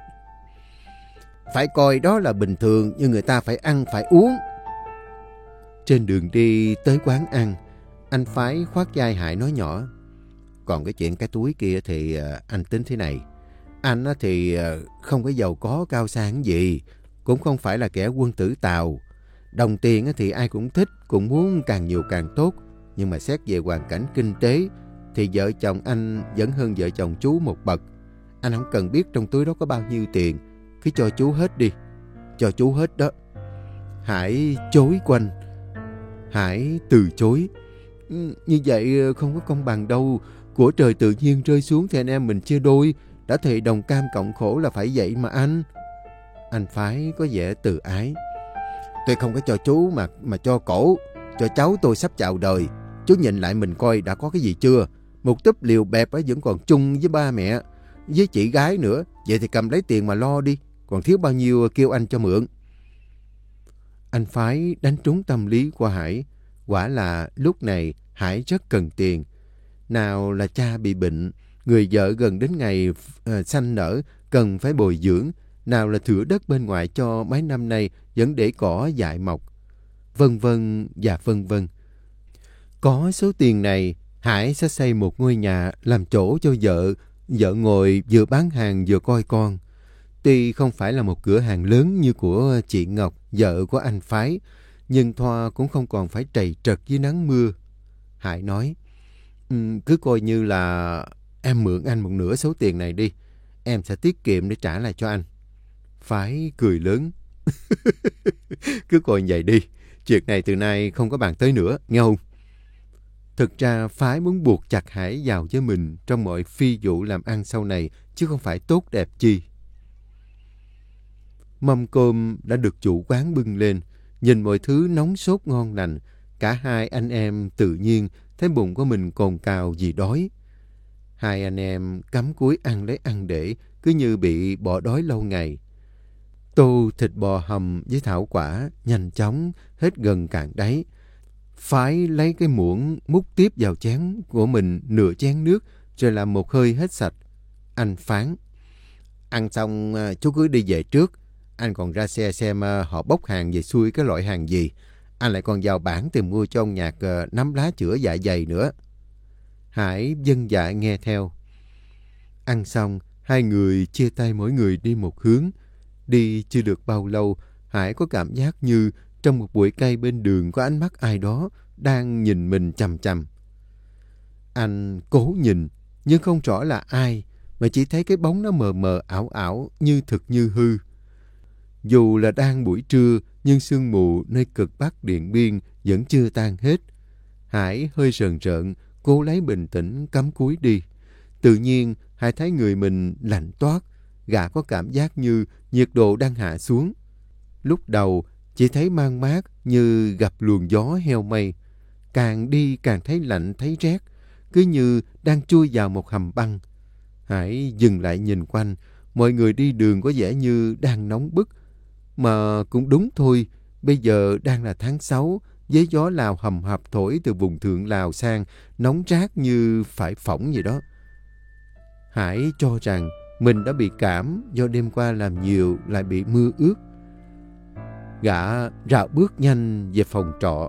Phải coi đó là bình thường, nhưng người ta phải ăn phải uống. Trên đường đi tới quán ăn, anh Phái khoác vai Hải nói nhỏ. Còn cái chuyện cái túi kia thì anh tính thế này. Anh thì không có giàu có cao sang gì, cũng không phải là kẻ quân tử tào. Đồng tiền thì ai cũng thích, cũng muốn càng nhiều càng tốt. Nhưng mà xét về hoàn cảnh kinh tế thì vợ chồng anh vẫn hơn vợ chồng chú một bậc. Anh không cần biết trong túi đó có bao nhiêu tiền, cứ cho chú hết đi. Cho chú hết đó. Hải chối quanh. Hải từ chối. Như vậy không có công bằng đâu. Của trời tự nhiên rơi xuống thì anh em mình chia đôi. Đã thề đồng cam cộng khổ là phải vậy mà anh. Anh Phái có vẻ từ ái. Tôi không có cho chú mà mà cho cổ. Cho cháu tôi sắp chào đời. Chú nhìn lại mình coi đã có cái gì chưa. Một túp liều bẹp ấy vẫn còn chung với ba mẹ, với chị gái nữa. Vậy thì cầm lấy tiền mà lo đi. Còn thiếu bao nhiêu kêu anh cho mượn. Anh Phái đánh trúng tâm lý của Hải. Quả là lúc này Hải rất cần tiền. Nào là cha bị bệnh, người vợ gần đến ngày uh, sanh nở cần phải bồi dưỡng. Nào là thửa đất bên ngoài cho mấy năm nay vẫn để cỏ dại mọc. Vân vân và vân vân. Có số tiền này, Hải sẽ xây một ngôi nhà làm chỗ cho vợ. Vợ ngồi vừa bán hàng vừa coi con. Tuy không phải là một cửa hàng lớn như của chị Ngọc, vợ của anh Phái, nhưng Thoa cũng không còn phải trầy trật dưới nắng mưa. Hải nói, um, cứ coi như là em mượn anh một nửa số tiền này đi. Em sẽ tiết kiệm để trả lại cho anh. Phái cười lớn. Cứ coi vậy đi. Chuyện này từ nay không có bàn tới nữa, nghe không? Thực ra Phái muốn buộc chặt Hải vào với mình trong mọi phi vụ làm ăn sau này, chứ không phải tốt đẹp chi. Mâm cơm đã được chủ quán bưng lên. Nhìn mọi thứ nóng sốt ngon lành, cả hai anh em tự nhiên thấy bụng của mình cồn cào vì đói. Hai anh em cắm cúi ăn lấy ăn để, cứ như bị bỏ đói lâu ngày. Tô thịt bò hầm với thảo quả nhanh chóng hết gần cạn đáy. Phái lấy cái muỗng múc tiếp vào chén của mình nửa chén nước rồi làm một hơi hết sạch. Anh phán, ăn xong chú cứ đi về trước. Anh còn ra xe xem họ bốc hàng về xuôi cái loại hàng gì. Anh lại còn vào bản tìm mua cho ông Nhạc nắm lá chữa dạ dày nữa. Hải vâng dạ nghe theo. Ăn xong, hai người chia tay mỗi người đi một hướng. Đi chưa được bao lâu, Hải có cảm giác như trong một bụi cây bên đường có ánh mắt ai đó đang nhìn mình chằm chằm. Anh cố nhìn, nhưng không rõ là ai, mà chỉ thấy cái bóng nó mờ mờ ảo ảo, như thực như hư. Dù là đang buổi trưa, nhưng sương mù nơi cực Bắc Điện Biên vẫn chưa tan hết. Hải hơi rờn rợn, cố lấy bình tĩnh cắm cúi đi. Tự nhiên, Hải thấy người mình lạnh toát, gã có cảm giác như nhiệt độ đang hạ xuống. Lúc đầu, chỉ thấy mang mát như gặp luồng gió heo mây. Càng đi càng thấy lạnh thấy rét, cứ như đang chui vào một hầm băng. Hải dừng lại nhìn quanh, mọi người đi đường có vẻ như đang nóng bức. Mà cũng đúng thôi, bây giờ đang là tháng sáu, với gió Lào hầm hập thổi từ vùng thượng Lào sang, nóng rát như phải phỏng vậy đó. Hải cho rằng mình đã bị cảm do đêm qua làm nhiều lại bị mưa ướt. Gã rảo bước nhanh về phòng trọ.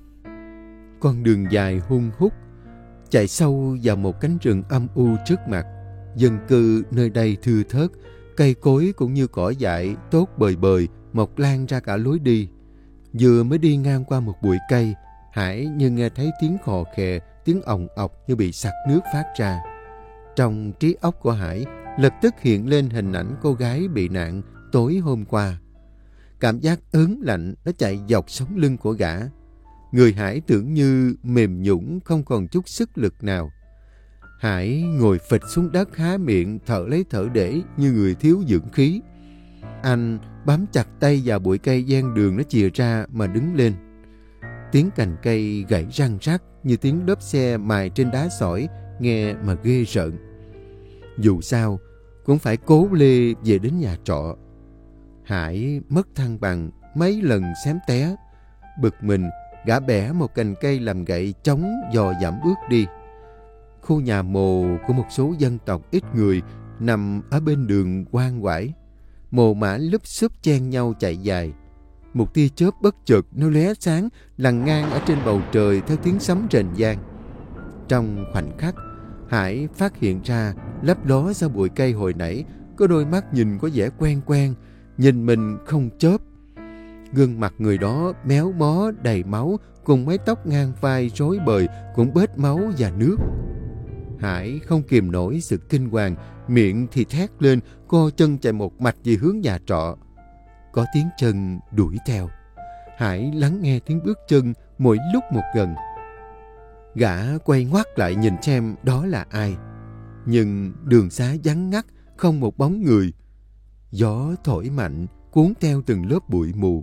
Con đường dài hun hút, chạy sâu vào một cánh rừng âm u trước mặt. Dân cư nơi đây thưa thớt, cây cối cũng như cỏ dại tốt bời bời mọc lan ra cả lối đi. Vừa mới đi ngang qua một bụi cây, Hải như nghe thấy tiếng khò khè, tiếng òng ọc như bị sặc nước phát ra. Trong trí óc của Hải lập tức hiện lên hình ảnh cô gái bị nạn tối hôm qua. Cảm giác ớn lạnh nó chạy dọc sống lưng của gã. Người Hải tưởng như mềm nhũn không còn chút sức lực nào. Hải ngồi phịch xuống đất há miệng thở lấy thở để như người thiếu dưỡng khí. Anh bám chặt tay vào bụi cây ven đường nó chìa ra mà đứng lên. Tiếng cành cây gãy răng rắc như tiếng đốp xe mài trên đá sỏi nghe mà ghê rợn. Dù sao, cũng phải cố lê về đến nhà trọ. Hải mất thăng bằng, mấy lần xém té. Bực mình, gã bẻ một cành cây làm gậy chống dò dẫm bước đi. Khu nhà mồ của một số dân tộc ít người nằm ở bên đường quang quải. Mồ mã lúp xúp chen nhau chạy dài. Một tia chớp bất chợt nó lóe sáng lằn ngang ở trên bầu trời theo tiếng sấm rền vang. Trong khoảnh khắc, Hải phát hiện ra lấp ló sau bụi cây hồi nãy có đôi mắt nhìn có vẻ quen quen, nhìn mình không chớp. Gương mặt người đó méo mó đầy máu, cùng mái tóc ngang vai rối bời cũng bết máu và nước. Hải không kìm nổi sự kinh hoàng, miệng thì thét lên, co chân chạy một mạch về hướng nhà trọ. Có tiếng chân đuổi theo. Hải lắng nghe tiếng bước chân mỗi lúc một gần. Gã quay ngoắt lại nhìn xem đó là ai. Nhưng đường xá vắng ngắt, không một bóng người. Gió thổi mạnh, cuốn theo từng lớp bụi mù.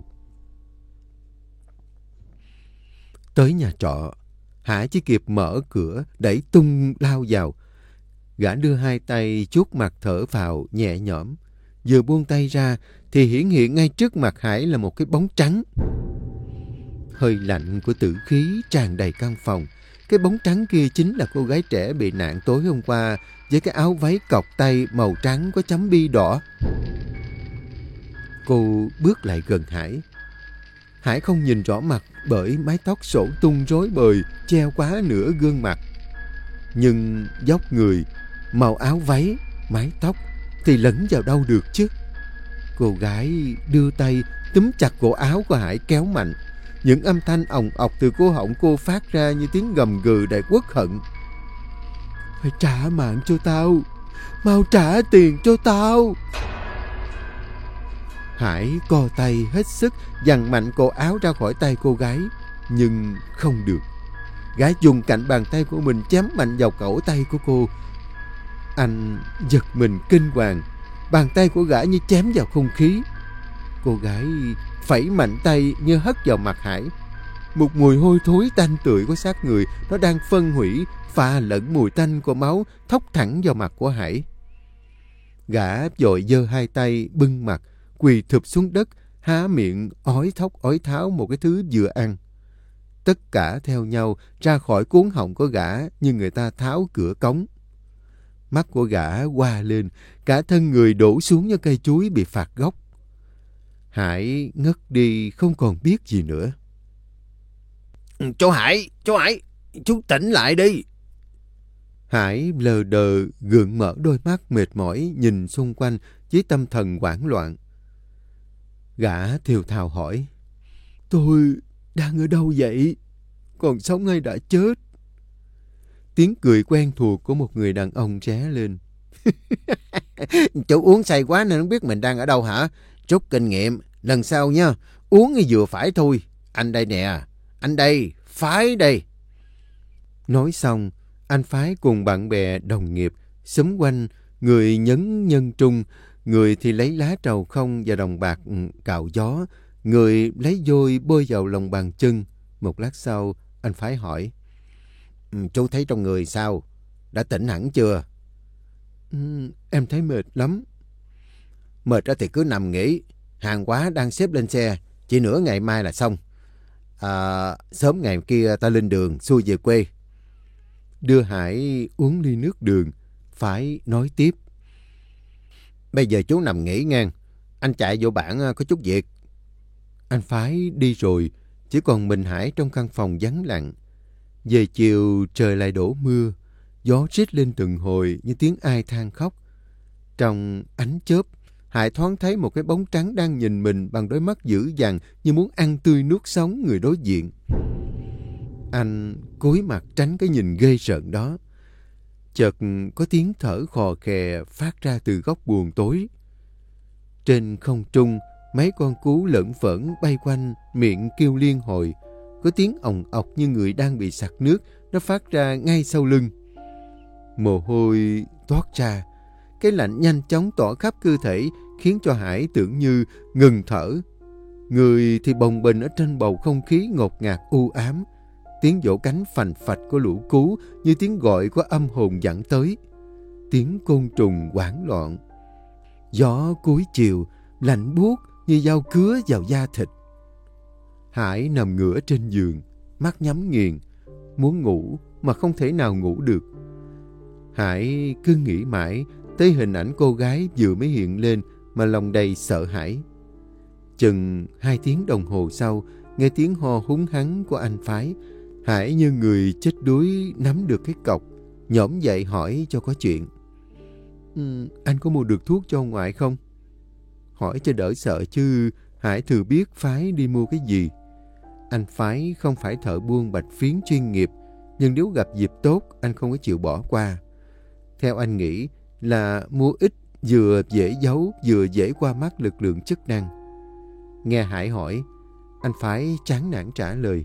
Tới nhà trọ, Hải chỉ kịp mở cửa, đẩy tung lao vào. Gã đưa hai tay chuốt mặt thở vào nhẹ nhõm. Vừa buông tay ra thì hiển hiện ngay trước mặt Hải là một cái bóng trắng. Hơi lạnh của tử khí tràn đầy căn phòng. Cái bóng trắng kia chính là cô gái trẻ bị nạn tối hôm qua với cái áo váy cọc tay màu trắng có chấm bi đỏ. Cô bước lại gần Hải. Hải không nhìn rõ mặt bởi mái tóc xõa tung rối bời che quá nửa gương mặt. Nhưng dốc người, màu áo váy, mái tóc thì lẫn vào đâu được chứ. Cô gái đưa tay túm chặt cổ áo của Hải kéo mạnh. Những âm thanh òng ọc từ cổ họng cô phát ra như tiếng gầm gừ đầy uất hận. Phải trả mạng cho tao, mau trả tiền cho tao. Hải co tay hết sức giằng mạnh cổ áo ra khỏi tay cô gái, nhưng không được. Gã dùng cạnh bàn tay của mình chém mạnh vào cổ tay của cô. Anh giật mình kinh hoàng, bàn tay của gã như chém vào không khí. Cô gái phẩy mạnh tay như hất vào mặt Hải. Một mùi hôi thối tanh tưởi của xác người nó đang phân hủy, pha lẫn mùi tanh của máu thốc thẳng vào mặt của Hải. Gã vội giơ hai tay bưng mặt, quỳ thụp xuống đất, há miệng ói thóc ói tháo một cái thứ vừa ăn. Tất cả theo nhau ra khỏi cuống họng của gã như người ta tháo cửa cống. Mắt của gã hoa lên, cả thân người đổ xuống như cây chuối bị phạt gốc. Hải ngất đi không còn biết gì nữa. Chú Hải, chú Hải, chú tỉnh lại đi. Hải lờ đờ gượng mở đôi mắt mệt mỏi nhìn xung quanh với tâm thần hoảng loạn. Gã thều thào hỏi: Tôi đang ở đâu vậy? Còn sống hay đã chết? Tiếng cười quen thuộc của một người đàn ông ré lên. Chú uống say quá nên không biết mình đang ở đâu hả? Rút kinh nghiệm, lần sau nha, uống vừa phải thôi. Anh đây nè, anh đây, Phái đây. Nói xong, anh Phái cùng bạn bè đồng nghiệp xúm quanh, người nhấn nhân trung, người thì lấy lá trầu không và đồng bạc cạo gió, người lấy vôi bôi vào lòng bàn chân. Một lát sau, anh Phái hỏi: Chú thấy trong người sao? Đã tỉnh hẳn chưa? Ừ, em thấy mệt lắm. Mệt ra thì cứ nằm nghỉ. Hàng hóa đang xếp lên xe, chỉ nửa ngày mai là xong. À, sớm ngày kia ta lên đường xuôi về quê. Đưa Hải uống ly nước đường, Phái nói tiếp: Bây giờ chú nằm nghỉ ngang, anh chạy vô bản có chút việc. Anh Phái đi rồi, chỉ còn mình Hải trong căn phòng vắng lặng. Về chiều trời lại đổ mưa, gió rít lên từng hồi như tiếng ai than khóc. Trong ánh chớp, Hải thoáng thấy một cái bóng trắng đang nhìn mình bằng đôi mắt dữ dằn như muốn ăn tươi nuốt sống người đối diện. Anh cúi mặt tránh cái nhìn ghê rợn đó. Chợt có tiếng thở khò khè phát ra từ góc buồng tối. Trên không trung, mấy con cú lởn phởn bay quanh, miệng kêu liên hồi. Có tiếng òng ọc như người đang bị sặc nước, nó phát ra ngay sau lưng. Mồ hôi toát ra, cái lạnh nhanh chóng tỏa khắp cơ thể khiến cho Hải tưởng như ngừng thở. Người thì bồng bềnh ở trên bầu không khí ngột ngạt u ám. tiếng vỗ cánh phành phạch của lũ cú như tiếng gọi của âm hồn dẫn tới. Tiếng côn trùng hoảng loạn. Gió cuối chiều, lạnh buốt như dao cứa vào da thịt. Hải nằm ngửa trên giường, mắt nhắm nghiền, muốn ngủ mà không thể nào ngủ được. Hải cứ nghĩ mãi tới hình ảnh cô gái vừa mới hiện lên mà lòng đầy sợ hãi. Chừng hai tiếng đồng hồ sau, nghe tiếng ho húng hắng của anh Phái. Hải như người chết đuối nắm được cái cọc, nhổm dậy hỏi cho có chuyện. Ừ, anh có mua được thuốc cho ông ngoại không? Hỏi cho đỡ sợ chứ Hải thừa biết Phái đi mua cái gì. Anh Phái không phải thợ buôn bạch phiến chuyên nghiệp, nhưng nếu gặp dịp tốt anh không có chịu bỏ qua. Theo anh nghĩ là mua ít vừa dễ giấu vừa dễ qua mắt lực lượng chức năng. Nghe Hải hỏi, anh Phái chán nản trả lời.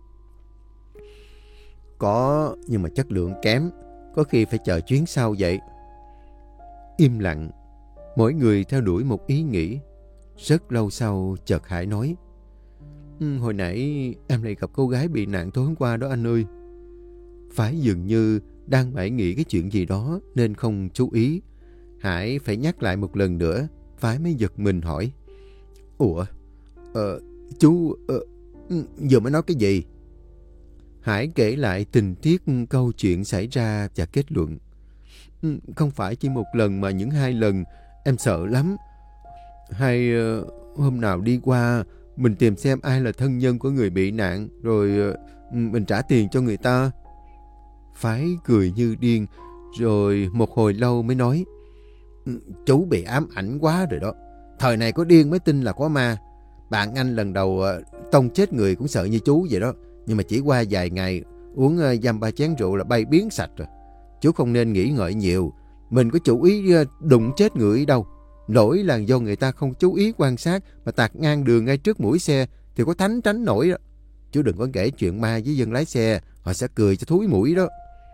Có, nhưng mà chất lượng kém, có khi phải chờ chuyến sau vậy. Im lặng, mỗi người theo đuổi một ý nghĩ. Rất lâu sau chợt Hải nói, ừ, hồi nãy em lại gặp cô gái bị nạn tối hôm qua đó anh ơi. Phái dường như đang mải nghĩ cái chuyện gì đó nên không chú ý. Hải phải nhắc lại một lần nữa, Phái mới giật mình hỏi. Ủa, ờ, chú, ờ, vừa mới nói cái gì? Hải kể lại tình tiết câu chuyện xảy ra và kết luận. Không phải chỉ một lần mà những hai lần, em sợ lắm. Hay uh, hôm nào đi qua, mình tìm xem ai là thân nhân của người bị nạn, rồi uh, mình trả tiền cho người ta. Phái cười như điên, rồi một hồi lâu mới nói. Chú bị ám ảnh quá rồi đó. Thời này có điên mới tin là có ma. Bạn anh lần đầu uh, tông chết người cũng sợ như chú vậy đó. Nhưng mà chỉ qua vài ngày, uống uh, dăm ba chén rượu là bay biến sạch rồi. Chú không nên nghĩ ngợi nhiều. Mình có chủ ý uh, đụng chết người đâu. Lỗi là do người ta không chú ý quan sát mà tạt ngang đường ngay trước mũi xe thì có thánh tránh nổi đó. Chú đừng có kể chuyện ma với dân lái xe, họ sẽ cười cho thúi mũi đó.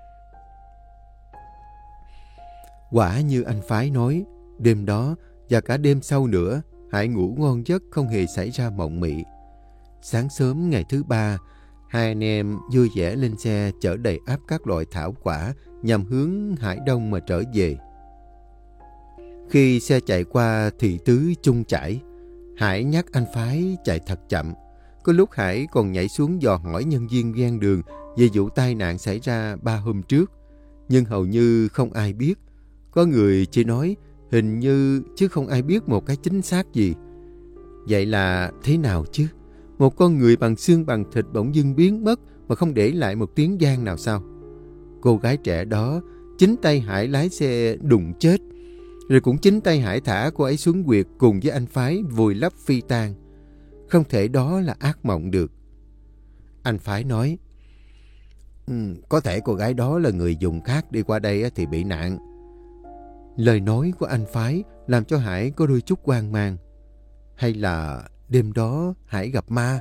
Quả như anh Phái nói, đêm đó và cả đêm sau nữa, Hải ngủ ngon giấc không hề xảy ra mộng mị. Sáng sớm ngày thứ ba, hai anh em vui vẻ lên xe chở đầy ắp các loại thảo quả nhằm hướng Hải Đông mà trở về. Khi xe chạy qua thị tứ Trung Chải, Hải nhắc anh Phái chạy thật chậm. Có lúc Hải còn nhảy xuống dò hỏi nhân viên ven đường về vụ tai nạn xảy ra ba hôm trước. Nhưng hầu như không ai biết. Có người chỉ nói hình như chứ không ai biết một cái chính xác gì. Vậy là thế nào chứ? Một con người bằng xương bằng thịt bỗng dưng biến mất mà không để lại một tiếng vang nào sao? Cô gái trẻ đó, chính tay Hải lái xe đụng chết. Rồi cũng chính tay Hải thả cô ấy xuống huyệt cùng với anh Phái vùi lấp phi tang. Không thể đó là ác mộng được. Anh Phái nói, ừ, có thể cô gái đó là người dùng khác đi qua đây thì bị nạn. Lời nói của anh Phái làm cho Hải có đôi chút hoang mang. Hay là đêm đó Hải gặp ma?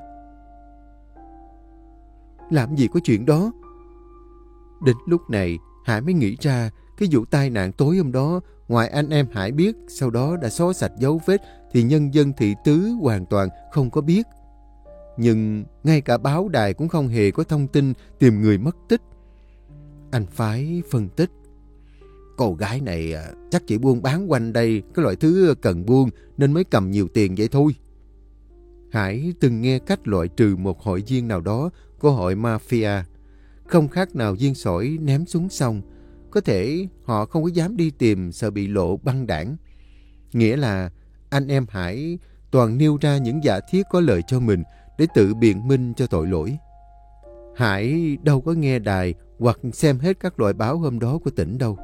Làm gì có chuyện đó? Đến lúc này Hải mới nghĩ ra cái vụ tai nạn tối hôm đó, ngoài anh em Hải biết, sau đó đã xóa sạch dấu vết, thì nhân dân thị tứ hoàn toàn không có biết. Nhưng ngay cả báo đài cũng không hề có thông tin tìm người mất tích. Anh Phái phân tích. Cô gái này chắc chỉ buôn bán quanh đây cái loại thứ cần buôn nên mới cầm nhiều tiền vậy thôi. Hải từng nghe cách loại trừ một hội viên nào đó của hội mafia. Không khác nào viên sỏi ném xuống sông. Có thể họ không có dám đi tìm sợ bị lộ băng đảng. Nghĩa là anh em Hải toàn nêu ra những giả thiết có lợi cho mình để tự biện minh cho tội lỗi. Hải đâu có nghe đài hoặc xem hết các loại báo hôm đó của tỉnh đâu.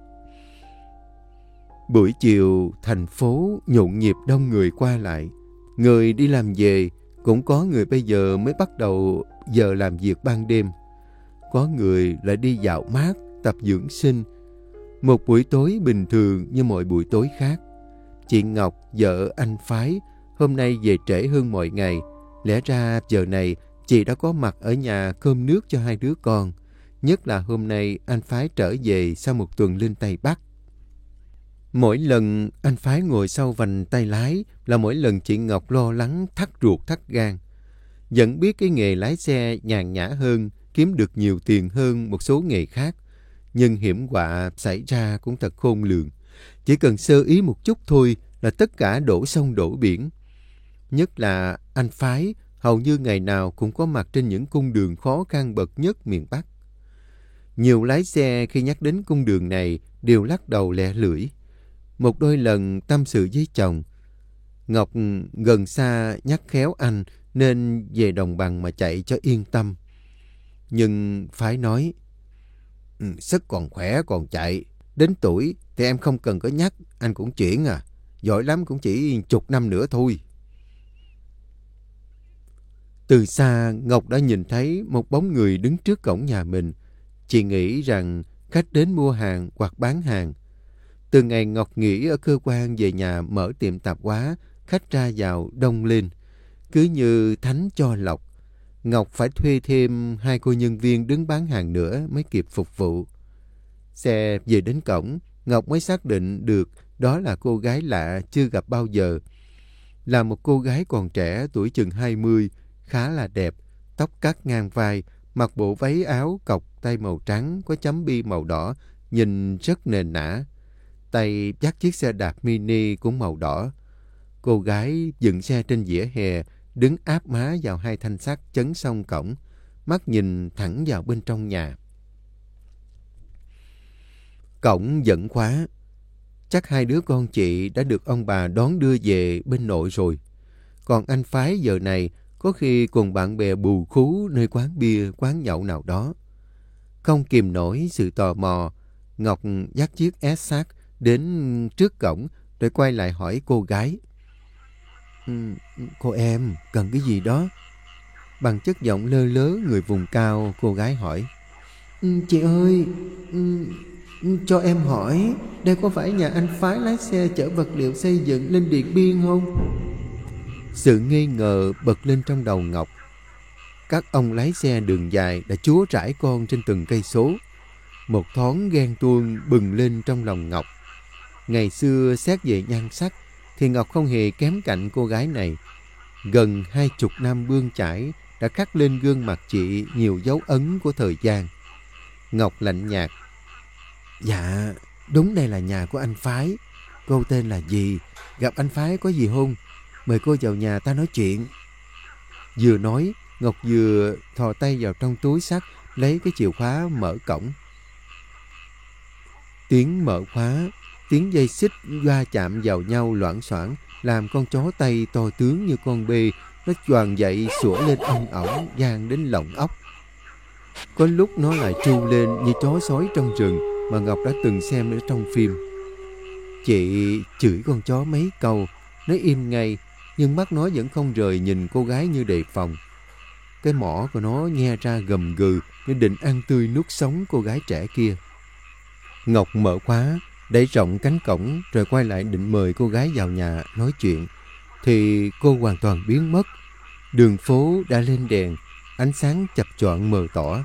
Buổi chiều, thành phố nhộn nhịp đông người qua lại. Người đi làm về, cũng có người bây giờ mới bắt đầu giờ làm việc ban đêm. Có người lại đi dạo mát, tập dưỡng sinh. Một buổi tối bình thường như mọi buổi tối khác. Chị Ngọc, vợ anh Phái, hôm nay về trễ hơn mọi ngày. Lẽ ra giờ này chị đã có mặt ở nhà cơm nước cho hai đứa con. Nhất là hôm nay anh Phái trở về sau một tuần lên Tây Bắc. Mỗi lần anh Phái ngồi sau vành tay lái là mỗi lần chị Ngọc lo lắng thắt ruột thắt gan. Vẫn biết cái nghề lái xe nhàn nhã hơn, kiếm được nhiều tiền hơn một số nghề khác. Nhưng hiểm họa xảy ra cũng thật khôn lường. Chỉ cần sơ ý một chút thôi là tất cả đổ sông đổ biển. Nhất là anh Phái hầu như ngày nào cũng có mặt trên những cung đường khó khăn bậc nhất miền Bắc. Nhiều lái xe khi nhắc đến cung đường này đều lắc đầu lẻ lưỡi. Một đôi lần tâm sự với chồng, Ngọc gần xa nhắc khéo anh nên về đồng bằng mà chạy cho yên tâm. Nhưng Phái nói, ừ, sức còn khỏe còn chạy, đến tuổi thì em không cần có nhắc, anh cũng chuyển à, giỏi lắm cũng chỉ chục năm nữa thôi. Từ xa, Ngọc đã nhìn thấy một bóng người đứng trước cổng nhà mình. Chị nghĩ rằng khách đến mua hàng hoặc bán hàng. Từ ngày Ngọc nghỉ ở cơ quan về nhà mở tiệm tạp hóa, khách ra vào đông lên. Cứ như thánh cho lộc, Ngọc phải thuê thêm hai cô nhân viên đứng bán hàng nữa mới kịp phục vụ. Xe về đến cổng, Ngọc mới xác định được đó là cô gái lạ chưa gặp bao giờ. Là một cô gái còn trẻ, tuổi chừng hai mươi, khá là đẹp, tóc cắt ngang vai, mặc bộ váy áo cộc tay màu trắng có chấm bi màu đỏ, nhìn rất nền nã. Tay dắt chiếc xe đạp mini cũng màu đỏ. Cô gái dừng xe trên vỉa hè, đứng áp má vào hai thanh sắt chấn song cổng, mắt nhìn thẳng vào bên trong nhà. Cổng vẫn khóa. Chắc hai đứa con chị đã được ông bà đón đưa về bên nội rồi. Còn anh Phái giờ này có khi cùng bạn bè bù khú nơi quán bia, quán nhậu nào đó. Không kìm nổi sự tò mò, Ngọc dắt chiếc S-Sac đến trước cổng rồi quay lại hỏi cô gái. Ừ, cô em, cần cái gì đó? Bằng chất giọng lơ lớ người vùng cao, cô gái hỏi. Ừ, chị ơi, ừ, cho em hỏi, đây có phải nhà anh Phái lái xe chở vật liệu xây dựng lên Điện Biên không? Sự nghi ngờ bật lên trong đầu Ngọc. Các ông lái xe đường dài đã chúa trải con trên từng cây số. Một thoáng ghen tuông bừng lên trong lòng Ngọc. Ngày xưa xét về nhan sắc thì Ngọc không hề kém cạnh cô gái này. Gần hai chục năm bươn chải đã khắc lên gương mặt chị nhiều dấu ấn của thời gian. Ngọc lạnh nhạt. Dạ, đúng đây là nhà của anh Phái. Cô tên là gì? Gặp anh Phái có gì không? Mời cô vào nhà ta nói chuyện. Vừa nói, Ngọc vừa thò tay vào trong túi sắt lấy cái chìa khóa mở cổng. Tiếng mở khóa, tiếng dây xích va chạm vào nhau loảng xoảng làm con chó Tây to tướng như con bê nó choàng dậy sủa lên ong ỏng vang đến lọng óc. Có lúc nó lại tru lên như chó sói trong rừng mà Ngọc đã từng xem ở trong phim. Chị chửi con chó mấy câu, nó im ngay, nhưng mắt nó vẫn không rời nhìn cô gái như đề phòng. Cái mỏ của nó nhe ra gầm gừ như định ăn tươi nuốt sống cô gái trẻ kia. Ngọc mở khóa, đẩy rộng cánh cổng rồi quay lại định mời cô gái vào nhà nói chuyện, thì cô hoàn toàn biến mất. Đường phố đã lên đèn, ánh sáng chập choạng mờ tỏ.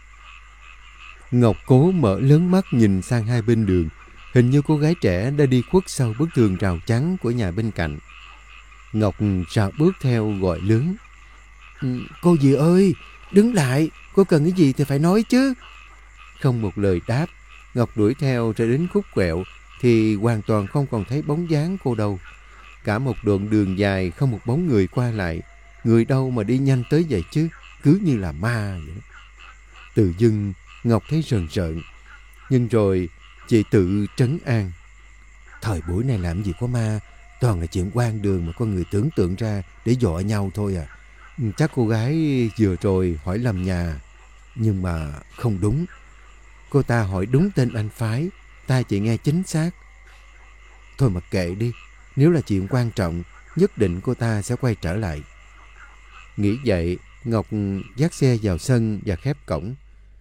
Ngọc cố mở lớn mắt nhìn sang hai bên đường. Hình như cô gái trẻ đã đi khuất sau bức tường rào chắn của nhà bên cạnh. Ngọc rảo bước theo gọi lớn. Cô dì ơi, đứng lại, cô cần cái gì thì phải nói chứ. Không một lời đáp. Ngọc đuổi theo rồi đến khúc quẹo thì hoàn toàn không còn thấy bóng dáng cô đâu. Cả một đoạn đường dài không một bóng người qua lại. Người đâu mà đi nhanh tới vậy chứ, cứ như là ma vậy. Tự dưng Ngọc thấy rờn rợn, nhưng rồi chị tự trấn an. Thời buổi này làm gì có ma, toàn là chuyện hoang đường mà con người tưởng tượng ra để dọa nhau thôi à. Chắc cô gái vừa rồi hỏi lầm nhà, nhưng mà không đúng. Cô ta hỏi đúng tên anh Phái, ta chỉ nghe chính xác. Thôi mặc kệ đi, nếu là chuyện quan trọng, nhất định cô ta sẽ quay trở lại. Nghĩ vậy, Ngọc dắt xe vào sân và khép cổng.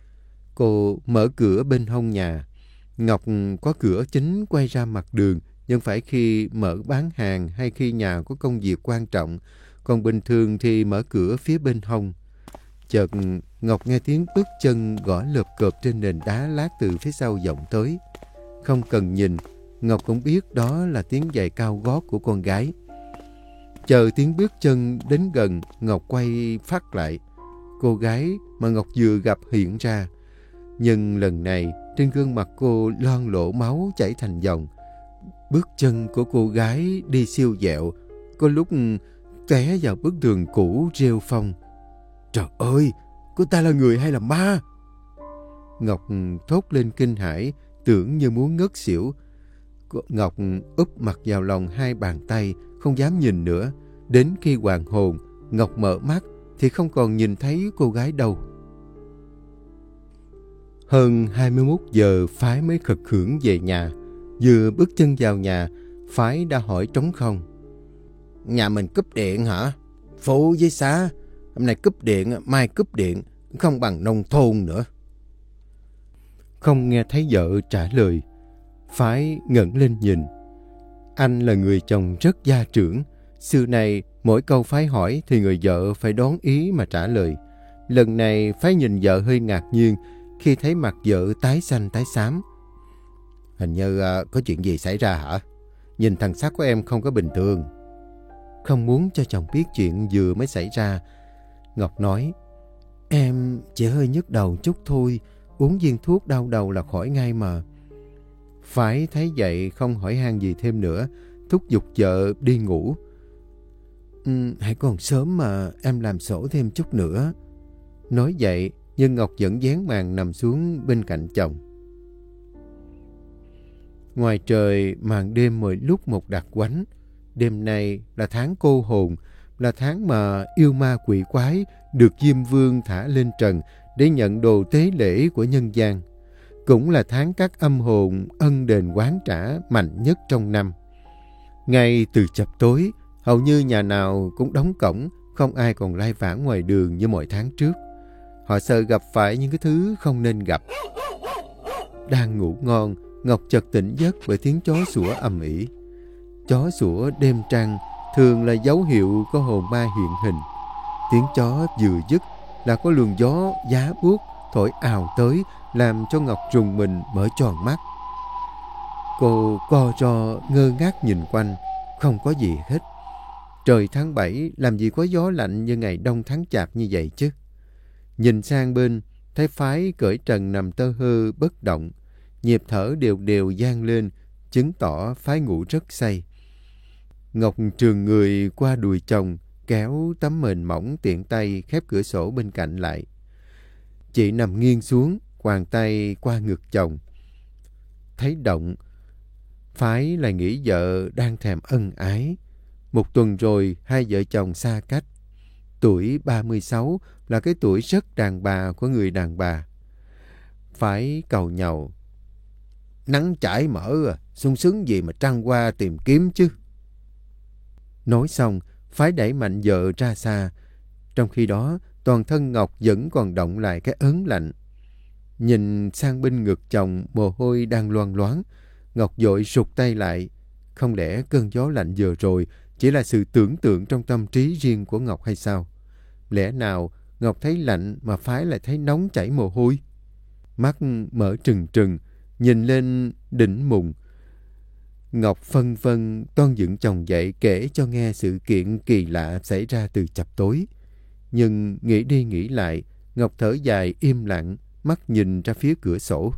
Cô mở cửa bên hông nhà. Ngọc có cửa chính quay ra mặt đường, nhưng phải khi mở bán hàng hay khi nhà có công việc quan trọng, còn bình thường thì mở cửa phía bên hông. Chợt Ngọc nghe tiếng bước chân gõ lợp cộp trên nền đá lát từ phía sau vọng tới. Không cần nhìn, Ngọc cũng biết đó là tiếng giày cao gót của con gái. Chờ tiếng bước chân đến gần, Ngọc quay phát lại. cô gái mà Ngọc vừa gặp hiện ra. Nhưng lần này, trên gương mặt cô loang lổ máu chảy thành dòng. Bước chân của cô gái đi siêu vẹo, có lúc té vào bức tường cũ rêu phong. Trời ơi, cô ta là người hay là ma? Ngọc thốt lên kinh hãi, tưởng như muốn ngất xỉu. Ngọc úp mặt vào lòng hai bàn tay, không dám nhìn nữa. Đến khi hoàn hồn, Ngọc mở mắt thì không còn nhìn thấy cô gái đâu. Hơn hai mươi mốt giờ Phái mới khật khưởng về nhà. Vừa bước chân vào nhà, Phái đã hỏi trống không. Nhà mình cúp điện hả? Phụ với xã, hôm nay cúp điện, mai cúp điện, không bằng nông thôn nữa. Không nghe thấy vợ trả lời, Phái ngẩng lên nhìn. Anh là người chồng rất gia trưởng. Xưa này, mỗi câu Phái hỏi thì người vợ phải đoán ý mà trả lời. Lần này, Phái nhìn vợ hơi ngạc nhiên khi thấy mặt vợ tái xanh tái xám. Hình như uh, có chuyện gì xảy ra hả? Nhìn thần sắc của em không có bình thường. Không muốn cho chồng biết chuyện vừa mới xảy ra, Ngọc nói, em chỉ hơi nhức đầu chút thôi, uống viên thuốc đau đầu là khỏi ngay mà. Phải thấy vậy không hỏi han gì thêm nữa, thúc giục vợ đi ngủ. Ừ, hãy còn sớm mà, em làm sổ thêm chút nữa. Nói vậy, nhưng Ngọc vẫn dán màn nằm xuống bên cạnh chồng. Ngoài trời, màn đêm mỗi lúc một đặc quánh. Đêm nay là tháng cô hồn, là tháng mà yêu ma quỷ quái được Diêm Vương thả lên trần để nhận đồ tế lễ của nhân gian. Cũng là tháng các âm hồn ân đền oán trả mạnh nhất trong năm. Ngay từ chập tối, hầu như nhà nào cũng đóng cổng, không ai còn lai vãng ngoài đường như mọi tháng trước. Họ sợ gặp phải những cái thứ không nên gặp. Đang ngủ ngon, Ngọc chợt tỉnh giấc bởi tiếng chó sủa ầm ĩ. Chó sủa đêm trăng thường là dấu hiệu có hồn ma hiện hình. Tiếng chó vừa dứt là có luồng gió giá buốt thổi ào tới, làm cho Ngọc rùng mình mở tròn mắt. Cô co ro ngơ ngác nhìn quanh, không có gì hết. Trời tháng bảy làm gì có gió lạnh như ngày đông tháng chạp như vậy chứ. Nhìn sang bên, thấy Phái cởi trần nằm tơ hơ bất động, nhịp thở đều đều vang lên, chứng tỏ Phái ngủ rất say. Ngọc trường người qua đùi chồng, kéo tấm mền mỏng tiện tay khép cửa sổ bên cạnh lại. Chị nằm nghiêng xuống, quàng tay qua ngực chồng. Thấy động, Phái lại nghĩ vợ đang thèm ân ái. Một tuần rồi hai vợ chồng xa cách. Tuổi ba mươi sáu là cái tuổi rất đàn bà của người đàn bà. Phái cầu nhàu. Nắng chải mở à, sung sướng gì mà trăng qua tìm kiếm chứ. Nói xong, Phái đẩy mạnh vợ ra xa. Trong khi đó, toàn thân Ngọc vẫn còn động lại cái ớn lạnh. Nhìn sang bên ngực chồng, mồ hôi đang loang loáng. Ngọc vội rụt tay lại. Không lẽ cơn gió lạnh vừa rồi chỉ là sự tưởng tượng trong tâm trí riêng của Ngọc hay sao? Lẽ nào Ngọc thấy lạnh mà Phái lại thấy nóng chảy mồ hôi? Mắt mở trừng trừng, nhìn lên đỉnh mùng. Ngọc phân vân toan dựng chồng dậy kể cho nghe sự kiện kỳ lạ xảy ra từ chập tối. Nhưng nghĩ đi nghĩ lại, Ngọc thở dài im lặng, mắt nhìn ra phía cửa sổ.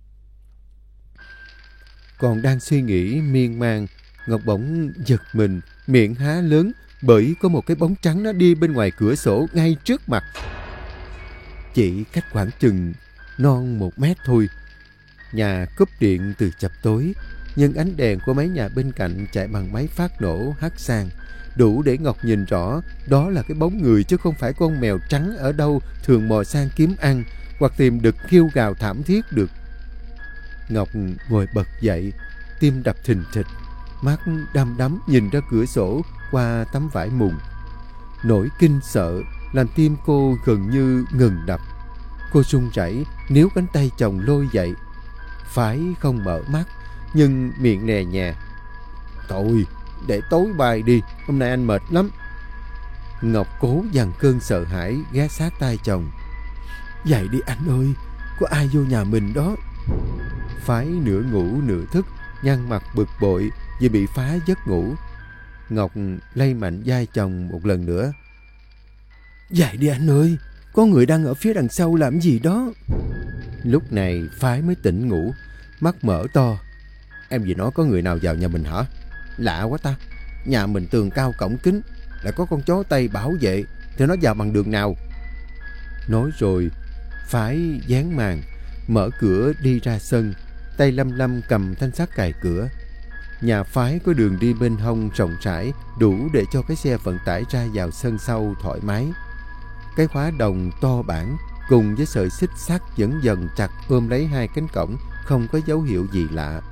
Còn đang suy nghĩ miên man, Ngọc bỗng giật mình, miệng há lớn bởi có một cái bóng trắng nó đi bên ngoài cửa sổ ngay trước mặt. Chỉ cách khoảng chừng non một mét thôi. Nhà cúp điện từ chập tối, nhưng ánh đèn của mấy nhà bên cạnh chạy bằng máy phát nổ hắt sang, đủ để Ngọc nhìn rõ đó là cái bóng người chứ không phải con mèo trắng ở đâu thường mò sang kiếm ăn hoặc tìm đực kêu gào thảm thiết được. Ngọc ngồi bật dậy, tim đập thình thịch, mắt đăm đắm nhìn ra cửa sổ qua tấm vải mùng. Nỗi kinh sợ làm tim cô gần như ngừng đập. Cô run rẩy níu cánh tay chồng lôi dậy. Phái không mở mắt, nhưng miệng nè nhẹ. Thôi, để tối bay đi, hôm nay anh mệt lắm. Ngọc cố dằn cơn sợ hãi ghé sát tai chồng. Dậy đi anh ơi, có ai vô nhà mình đó. Phái nửa ngủ nửa thức, nhăn mặt bực bội vì bị phá giấc ngủ. Ngọc lay mạnh vai chồng một lần nữa. Dậy đi anh ơi, có người đang ở phía đằng sau làm gì đó. Lúc này Phái mới tỉnh ngủ, mắt mở to. Em gì nói có người nào vào nhà mình hả? Lạ quá ta. Nhà mình tường cao cổng kính, lại có con chó Tây bảo vệ, thì nó vào bằng đường nào? Nói rồi Phái dán màn, mở cửa đi ra sân, tay lăm lăm cầm thanh sắt cài cửa. Nhà Phái có đường đi bên hông rộng rãi, đủ để cho cái xe vận tải ra vào sân sau thoải mái. Cái khóa đồng to bản cùng với sợi xích sắt vẫn dần chặt ôm lấy hai cánh cổng, không có dấu hiệu gì lạ.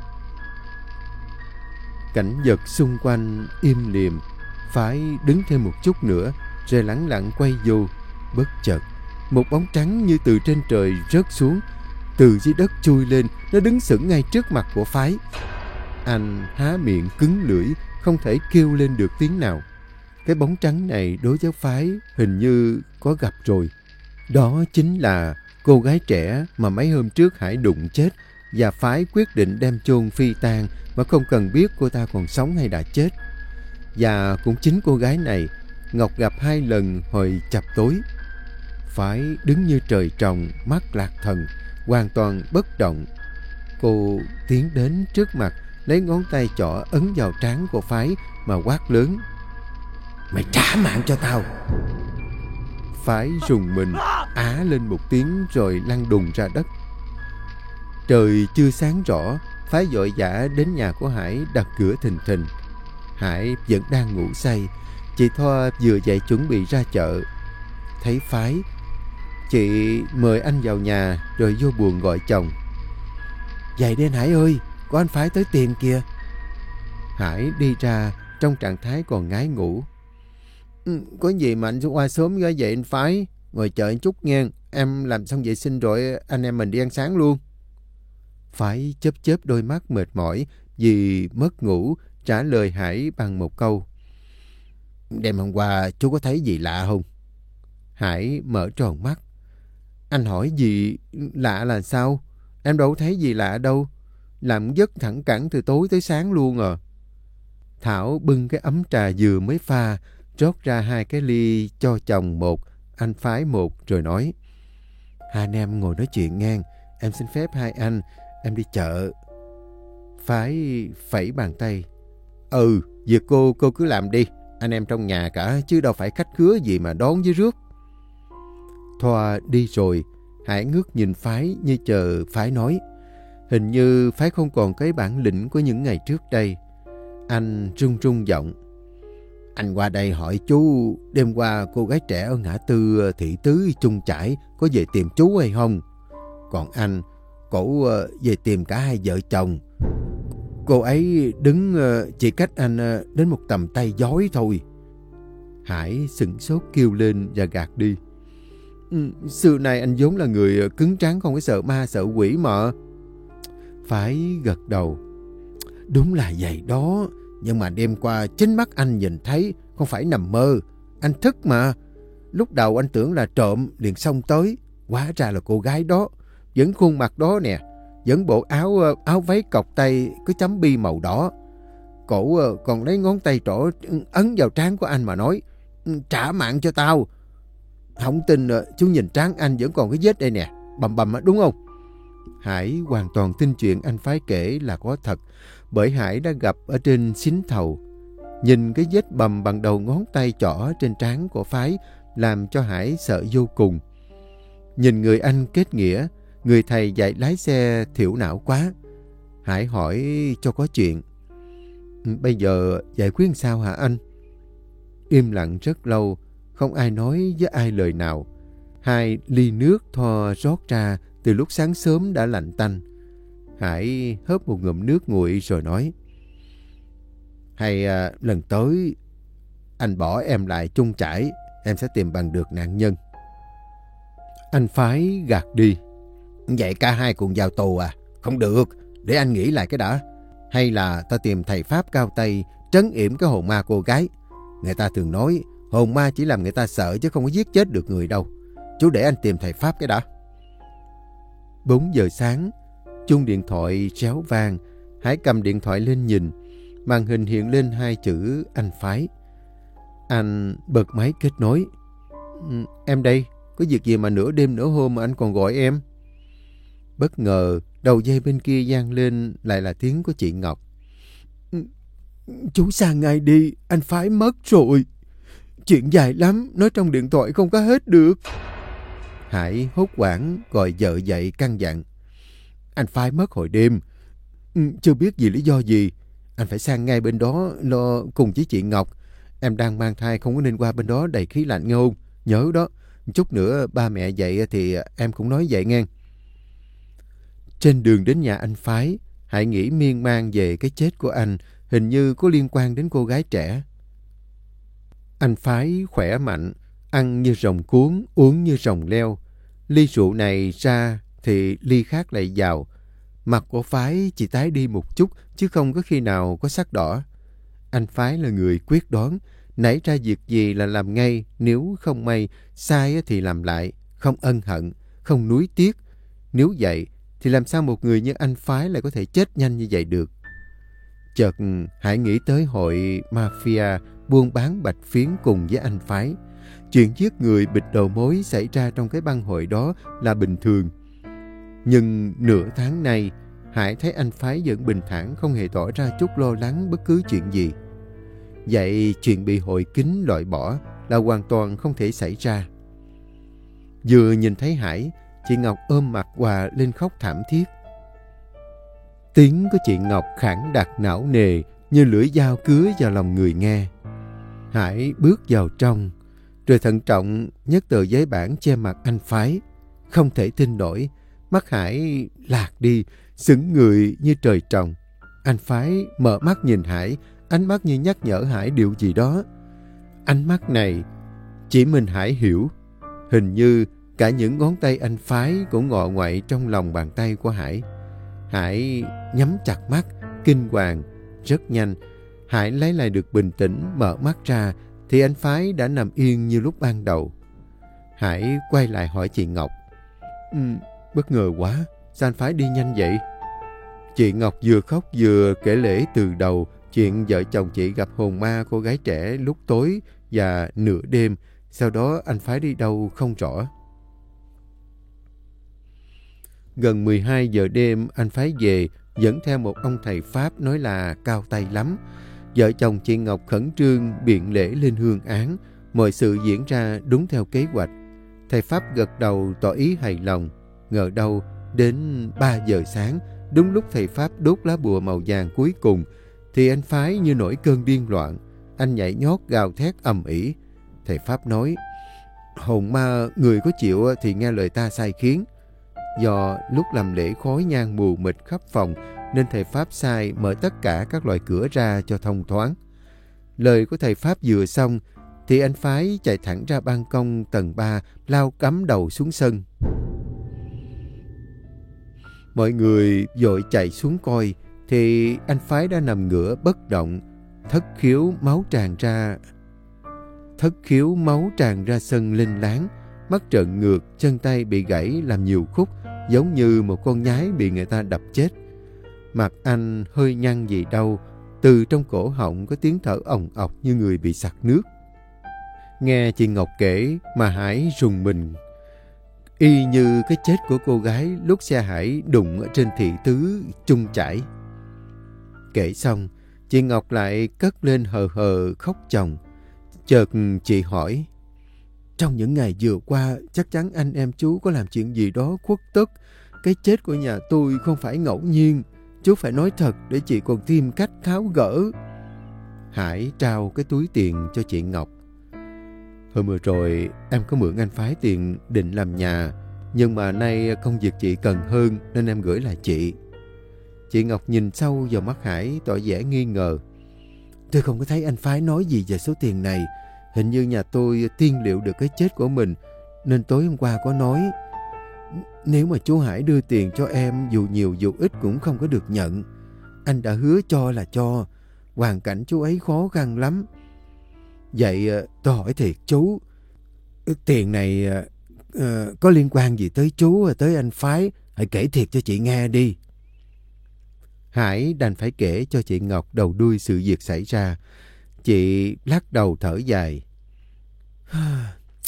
Cảnh vật xung quanh im lìm. Phái đứng thêm một chút nữa rồi lẳng lặng quay vô. Bất chợt một bóng trắng như từ trên trời rớt xuống, từ dưới đất chui lên. Nó đứng sững ngay trước mặt của Phái. Anh há miệng cứng lưỡi, không thể kêu lên được tiếng nào. Cái bóng trắng này đối với Phái hình như có gặp rồi. Đó chính là cô gái trẻ mà mấy hôm trước Hải đụng chết, và Phái quyết định đem chôn phi tang mà không cần biết cô ta còn sống hay đã chết. Và cũng chính cô gái này Ngọc gặp hai lần hồi chập tối. Phái đứng như trời trồng, mắt lạc thần, hoàn toàn bất động. Cô tiến đến trước mặt, lấy ngón tay trỏ ấn vào trán của Phái mà quát lớn: Mày trả mạng cho tao! Phái rùng mình, á lên một tiếng rồi lăn đùng ra đất. Trời chưa sáng rõ, Phái vội vã đến nhà của Hải đập cửa thình thình. Hải vẫn đang ngủ say. Chị Thoa vừa dậy chuẩn bị ra chợ. Thấy Phái, chị mời anh vào nhà rồi vô buồng gọi chồng. Dậy đi anh Hải ơi, có anh Phái tới tìm kìa. Hải đi ra trong trạng thái còn ngái ngủ. Ừ, có gì mà anh qua sớm ra vậy anh Phái? Ngồi chờ anh chút nghe. Em làm xong vệ sinh rồi anh em mình đi ăn sáng luôn. Phái chớp chớp đôi mắt mệt mỏi vì mất ngủ, trả lời Hải bằng một câu: Đêm hôm qua chú có thấy gì lạ không? Hải mở tròn mắt. Anh hỏi gì lạ là sao? Em đâu thấy gì lạ đâu. Làm giấc thẳng cẳng từ tối tới sáng luôn à. Thảo bưng cái ấm trà vừa mới pha, rót ra hai cái ly cho chồng một, anh Phái một, rồi nói: Hai anh em ngồi nói chuyện ngang. Em xin phép hai anh, em đi chợ. Phái phẩy bàn tay: Ừ, việc cô, cô cứ làm đi. Anh em trong nhà cả, chứ đâu phải khách khứa gì mà đón với rước. Thoa đi rồi, Hải ngước nhìn Phái như chờ Phái nói. Hình như Phái không còn cái bản lĩnh của những ngày trước đây. Anh run run giọng: Anh qua đây hỏi chú, đêm qua cô gái trẻ ở ngã tư Thị Tứ Trung Chải có về tìm chú hay không? Còn anh, cổ về tìm cả hai vợ chồng. Cô ấy đứng chỉ cách anh đến một tầm tay giói thôi. Hải sửng sốt kêu lên và gạt đi. Ừ, xưa nay anh vốn là người cứng tráng, không có sợ ma sợ quỷ mà. Phái gật đầu. Đúng là vậy đó. Nhưng mà đêm qua chính mắt anh nhìn thấy, không phải nằm mơ. Anh thức mà. Lúc đầu anh tưởng là trộm liền xông tới. Hóa ra là cô gái đó. Vẫn khuôn mặt đó nè. Vẫn bộ áo áo váy cọc tay có chấm bi màu đỏ. Cổ còn lấy ngón tay trỏ ấn vào trán của anh mà nói: Trả mạng cho tao. Không tin chú nhìn trán anh vẫn còn cái vết đây nè, bầm bầm đúng không? Hải hoàn toàn tin chuyện anh Phái kể là có thật, bởi Hải đã gặp ở trên xính thầu. Nhìn cái vết bầm bằng đầu ngón tay trỏ trên trán của Phái làm cho Hải sợ vô cùng. Nhìn người anh kết nghĩa, người thầy dạy lái xe thiểu não quá. Hải hỏi cho có chuyện. Bây giờ giải quyết sao hả anh? Im lặng rất lâu, không ai nói với ai lời nào. Hai ly nước Thoa rót ra từ lúc sáng sớm đã lạnh tanh. Hải hớp một ngụm nước nguội rồi nói: Hay à, lần tới anh bỏ em lại Trung Chải, em sẽ tìm bằng được nạn nhân. Anh Phái gạt đi. Vậy cả hai cùng vào tù à? Không được, để anh nghĩ lại cái đã. Hay là ta tìm thầy Pháp cao tay trấn yểm cái hồn ma cô gái. Người ta thường nói hồn ma chỉ làm người ta sợ chứ không có giết chết được người đâu. Chú để anh tìm thầy Pháp cái đã. Bốn giờ sáng, chuông điện thoại réo vang. Hải cầm điện thoại lên nhìn. Màn hình hiện lên hai chữ anh Phái. Anh bật máy kết nối. Em đây, có việc gì mà nửa đêm nửa hôm mà anh còn gọi em? Bất ngờ, đầu dây bên kia vang lên lại là tiếng của chị Ngọc. Chú sang ngay đi, anh Phái mất rồi. Chuyện dài lắm, nói trong điện thoại không có hết được. Hải hốt hoảng gọi vợ dậy căn dặn. Anh Phái mất hồi đêm, chưa biết vì lý do gì. Anh phải sang ngay bên đó lo cùng với chị Ngọc. Em đang mang thai không có nên qua bên đó đầy khí lạnh nghe không? Nhớ đó, chút nữa ba mẹ dậy thì em cũng nói vậy nghe. Trên đường đến nhà anh Phái, Hải nghĩ miên man về cái chết của anh, hình như có liên quan đến cô gái trẻ. Anh Phái khỏe mạnh, ăn như rồng cuốn, uống như rồng leo. Ly rượu này ra thì ly khác lại vào. Mặt của Phái chỉ tái đi một chút chứ không có khi nào có sắc đỏ. Anh Phái là người quyết đoán, nảy ra việc gì là làm ngay, nếu không may, sai thì làm lại, không ân hận, không nuối tiếc. Nếu vậy thì làm sao một người như anh Phái lại có thể chết nhanh như vậy được? Chợt Hải nghĩ tới hội mafia buôn bán bạch phiến cùng với anh Phái. Chuyện giết người bịt đầu mối xảy ra trong cái băng hội đó là bình thường. Nhưng nửa tháng nay, Hải thấy anh Phái vẫn bình thản, không hề tỏ ra chút lo lắng bất cứ chuyện gì. Vậy chuyện bị hội kín loại bỏ là hoàn toàn không thể xảy ra. Vừa nhìn thấy Hải, chị Ngọc ôm mặt Hòa lên khóc thảm thiết. Tiếng của chị Ngọc khản đặc não nề như lưỡi dao cứa vào lòng người nghe. Hải bước vào trong, rồi thận trọng nhấc tờ giấy bản che mặt anh Phái. Không thể tin nổi, mắt Hải lạc đi, sững người như trời trồng. Anh Phái mở mắt nhìn Hải, ánh mắt như nhắc nhở Hải điều gì đó. Ánh mắt này chỉ mình Hải hiểu. Hình như cả những ngón tay anh Phái cũng ngọ ngoại trong lòng bàn tay của Hải. Hải nhắm chặt mắt, kinh hoàng. Rất nhanh, Hải lấy lại được bình tĩnh, mở mắt ra thì anh Phái đã nằm yên như lúc ban đầu. Hải quay lại hỏi chị Ngọc. Um, bất ngờ quá, sao anh Phái đi nhanh vậy? Chị Ngọc vừa khóc vừa kể lể từ đầu chuyện vợ chồng chị gặp hồn ma cô gái trẻ lúc tối và nửa đêm. Sau đó anh Phái đi đâu không rõ. Gần mười hai giờ đêm anh Phái về, dẫn theo một ông thầy Pháp nói là cao tay lắm. Vợ chồng chị Ngọc khẩn trương biện lễ lên hương án. Mọi sự diễn ra đúng theo kế hoạch. Thầy Pháp gật đầu tỏ ý hài lòng. Ngờ đâu đến ba giờ sáng, đúng lúc thầy Pháp đốt lá bùa màu vàng cuối cùng, thì anh Phái như nổi cơn điên loạn. Anh nhảy nhót gào thét ầm ĩ. Thầy Pháp nói, hồn ma người có chịu thì nghe lời ta sai khiến. Do lúc làm lễ khói nhang mù mịt khắp phòng, nên thầy Pháp sai mở tất cả các loại cửa ra cho thông thoáng. Lời của thầy Pháp vừa xong, thì anh Phái chạy thẳng ra ban công tầng ba, lao cắm đầu xuống sân. Mọi người vội chạy xuống coi, thì anh Phái đã nằm ngửa bất động, thất khiếu máu tràn ra. Thất khiếu máu tràn ra sân linh láng, mắt trợn ngược, chân tay bị gãy làm nhiều khúc, giống như một con nhái bị người ta đập chết. Mặt anh hơi nhăn gì đâu, từ trong cổ họng có tiếng thở ồng ọc như người bị sặc nước. Nghe chị Ngọc kể mà Hải rùng mình, y như cái chết của cô gái lúc xe Hải đụng ở trên thị tứ Trung Chải. Kể xong, chị Ngọc lại cất lên hờ hờ khóc chồng. Chợt chị hỏi, trong những ngày vừa qua, chắc chắn anh em chú có làm chuyện gì đó khuất tất. Cái chết của nhà tôi không phải ngẫu nhiên. Chú phải nói thật để chị còn tìm cách tháo gỡ. Hải trao cái túi tiền cho chị Ngọc. Hôm vừa rồi em có mượn anh Phái tiền định làm nhà, nhưng mà nay công việc chị cần hơn nên em gửi lại chị. Chị Ngọc nhìn sâu vào mắt Hải tỏ vẻ nghi ngờ. Tôi không có thấy anh Phái nói gì về số tiền này. Hình như nhà tôi tiên liệu được cái chết của mình, nên tối hôm qua có nói, nếu mà chú Hải đưa tiền cho em dù nhiều dù ít cũng không có được nhận. Anh đã hứa cho là cho. Hoàn cảnh chú ấy khó khăn lắm. Vậy tôi hỏi thiệt chú, tiền này uh, có liên quan gì tới chú, tới anh Phái? Hãy kể thiệt cho chị nghe đi. Hải đành phải kể cho chị Ngọc đầu đuôi sự việc xảy ra. Chị lắc đầu thở dài.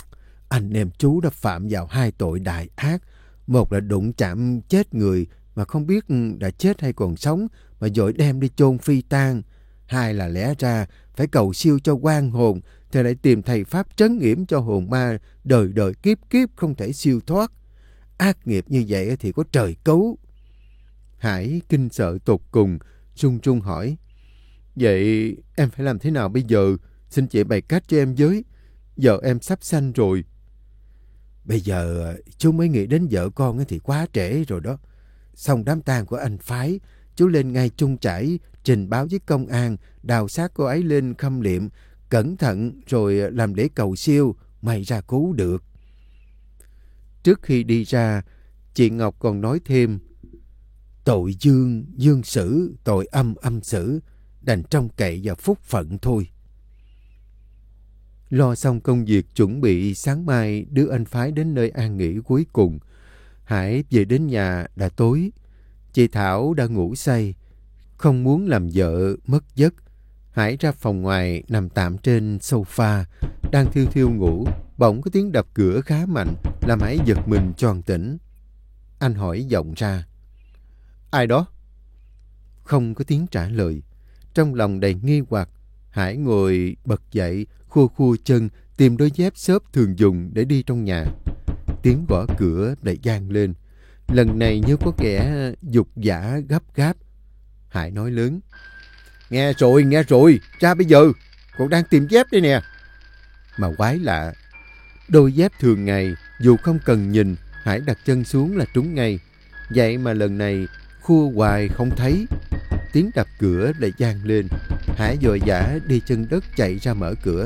Anh em chú đã phạm vào hai tội đại ác. Một là đụng chạm chết người mà không biết đã chết hay còn sống mà vội đem đi chôn phi tang. Hai là lẽ ra phải cầu siêu cho oan hồn thì lại tìm thầy pháp trấn yểm cho hồn ma đời đời kiếp kiếp không thể siêu thoát. Ác nghiệp như vậy thì có trời cứu. Hải kinh sợ tột cùng, run run hỏi: Vậy em phải làm thế nào bây giờ? Xin chị bày cách cho em với. Vợ em sắp sanh rồi. Bây giờ chú mới nghĩ đến vợ con thì quá trễ rồi đó. Xong đám tang của anh Phái, chú lên ngay Trung Chải trình báo với công an, đào xác cô ấy lên khâm liệm, cẩn thận rồi làm lễ cầu siêu, may ra cứu được. Trước khi đi ra, chị Ngọc còn nói thêm: Tội dương, dương xử, tội âm, âm xử, đành trông cậy vào phúc phận thôi. Lo xong công việc chuẩn bị sáng mai đưa anh Phái đến nơi an nghỉ cuối cùng, Hải về đến nhà đã tối. Chị Thảo đã ngủ say, không muốn làm vợ mất giấc. Hải ra phòng ngoài nằm tạm trên sofa, đang thiêu thiêu ngủ, bỗng có tiếng đập cửa khá mạnh, làm Hải giật mình choàng tỉnh. Anh hỏi vọng ra: Ai đó? Không có tiếng trả lời. Trong lòng đầy nghi hoặc, Hải ngồi bật dậy, khua khua chân, tìm đôi dép xốp thường dùng để đi trong nhà. Tiếng gõ cửa lại vang lên, lần này như có kẻ dục dã gấp gáp. Hải nói lớn: Nghe rồi, nghe rồi, ra bây giờ, còn đang tìm dép đây nè. Mà quái lạ, đôi dép thường ngày, dù không cần nhìn, Hải đặt chân xuống là trúng ngay. Vậy mà lần này, khua hoài không thấy. Tiếng đập cửa lại vang lên. Hải vội vã đi chân đất chạy ra mở cửa.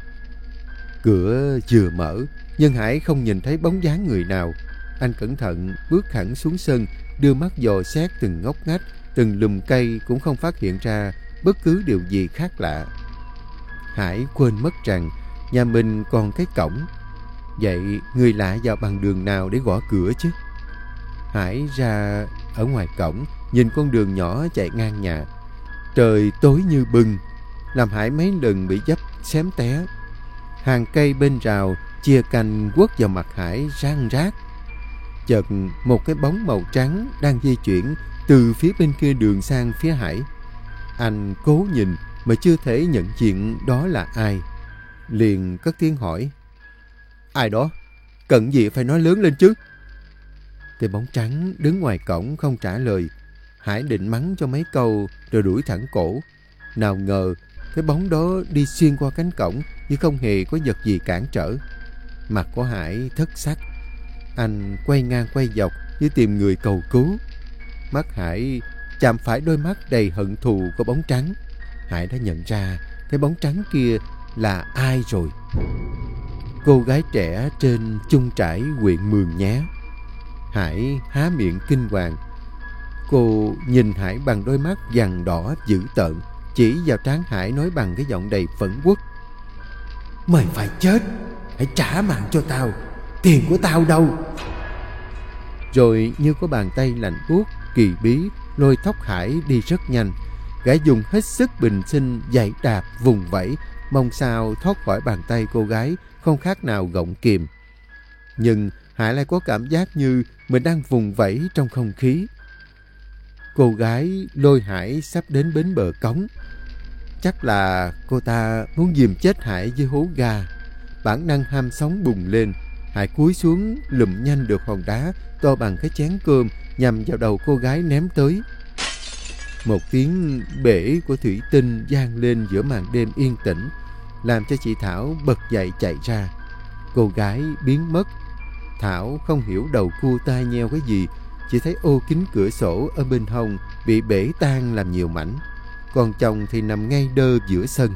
Cửa vừa mở, nhưng Hải không nhìn thấy bóng dáng người nào. Anh cẩn thận bước hẳn xuống sân, đưa mắt dò xét từng ngóc ngách, từng lùm cây, cũng không phát hiện ra bất cứ điều gì khác lạ. Hải quên mất rằng nhà mình còn cái cổng. Vậy người lạ vào bằng đường nào để gõ cửa chứ? Hải ra ở ngoài cổng, nhìn con đường nhỏ chạy ngang nhà. Trời tối như bừng, làm Hải mấy lần bị dấp xém té. Hàng cây bên rào chia cành quất vào mặt Hải rang rác. Chợt một cái bóng màu trắng đang di chuyển từ phía bên kia đường sang phía Hải. Anh cố nhìn mà chưa thể nhận diện đó là ai. Liền cất tiếng hỏi: Ai đó? Cần gì phải nói lớn lên chứ? Cái bóng trắng đứng ngoài cổng không trả lời. Hải định mắng cho mấy câu rồi đuổi thẳng cổ. Nào ngờ cái bóng đó đi xuyên qua cánh cổng nhưng không hề có vật gì cản trở. Mặt của Hải thất sắc. Anh quay ngang quay dọc như tìm người cầu cứu. Mắt Hải chạm phải đôi mắt đầy hận thù của bóng trắng. Hải đã nhận ra cái bóng trắng kia là ai rồi. Cô gái trẻ trên Trung Trải, huyện Mường Nhé. Hải há miệng kinh hoàng. Cô nhìn Hải bằng đôi mắt vằn đỏ dữ tợn, chỉ vào trán Hải nói bằng cái giọng đầy phẫn uất: Mày phải chết, hãy trả mạng cho tao, tiền của tao đâu? Rồi như có bàn tay lạnh buốt kỳ bí lôi tóc Hải đi rất nhanh. Gã dùng hết sức bình sinh giày đạp vùng vẫy, mong sao thoát khỏi bàn tay cô gái không khác nào gọng kìm. Nhưng Hải lại có cảm giác như mình đang vùng vẫy trong không khí. Cô gái lôi Hải sắp đến bến bờ cống. Chắc là cô ta muốn dìm chết Hải với hố ga. Bản năng ham sống bùng lên. Hải cúi xuống lụm nhanh được hòn đá to bằng cái chén cơm nhằm vào đầu cô gái ném tới. Một tiếng bể của thủy tinh vang lên giữa màn đêm yên tĩnh, làm cho chị Thảo bật dậy chạy ra. Cô gái biến mất. Thảo không hiểu đầu cua tai nheo cái gì, chỉ thấy ô kính cửa sổ ở bên hông bị bể tan làm nhiều mảnh. Còn chồng thì nằm ngay đơ giữa sân.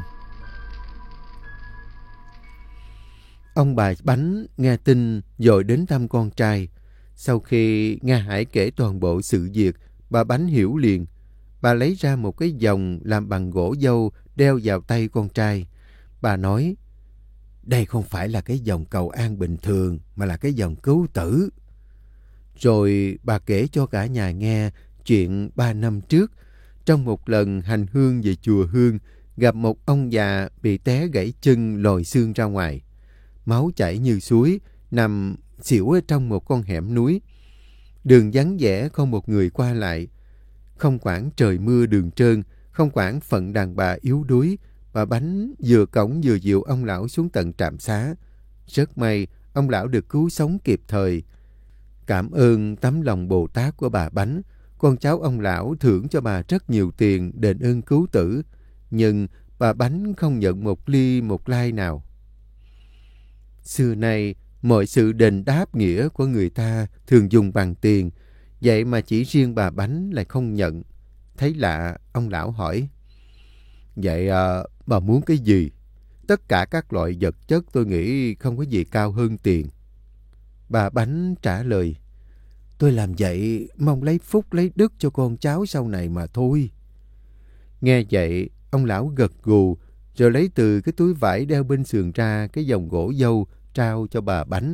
Ông bà Bánh nghe tin rồi đến thăm con trai. Sau khi nghe Hải kể toàn bộ sự việc, bà Bánh hiểu liền. Bà lấy ra một cái vòng làm bằng gỗ dâu đeo vào tay con trai. Bà nói: Đây không phải là cái vòng cầu an bình thường, mà là cái vòng cứu tử. Rồi bà kể cho cả nhà nghe chuyện ba năm trước, trong một lần hành hương về chùa Hương, gặp một ông già bị té gãy chân lòi xương ra ngoài. Máu chảy như suối, nằm xỉu ở trong một con hẻm núi. Đường vắng vẻ không một người qua lại. Không quản trời mưa đường trơn, không quản phận đàn bà yếu đuối, bà Bánh vừa cõng vừa dìu ông lão xuống tận trạm xá. Rất may, ông lão được cứu sống kịp thời. Cảm ơn tấm lòng Bồ Tát của bà Bánh, con cháu ông lão thưởng cho bà rất nhiều tiền đền ơn cứu tử, nhưng bà Bánh không nhận một ly một lai nào. Xưa nay, mọi sự đền đáp nghĩa của người ta thường dùng bằng tiền, vậy mà chỉ riêng bà Bánh lại không nhận. Thấy lạ, ông lão hỏi, vậy à, bà muốn cái gì? Tất cả các loại vật chất tôi nghĩ không có gì cao hơn tiền. Bà Bánh trả lời, tôi làm vậy mong lấy phúc lấy đức cho con cháu sau này mà thôi. Nghe vậy, ông lão gật gù, rồi lấy từ cái túi vải đeo bên sườn ra cái vòng gỗ dâu trao cho bà Bánh.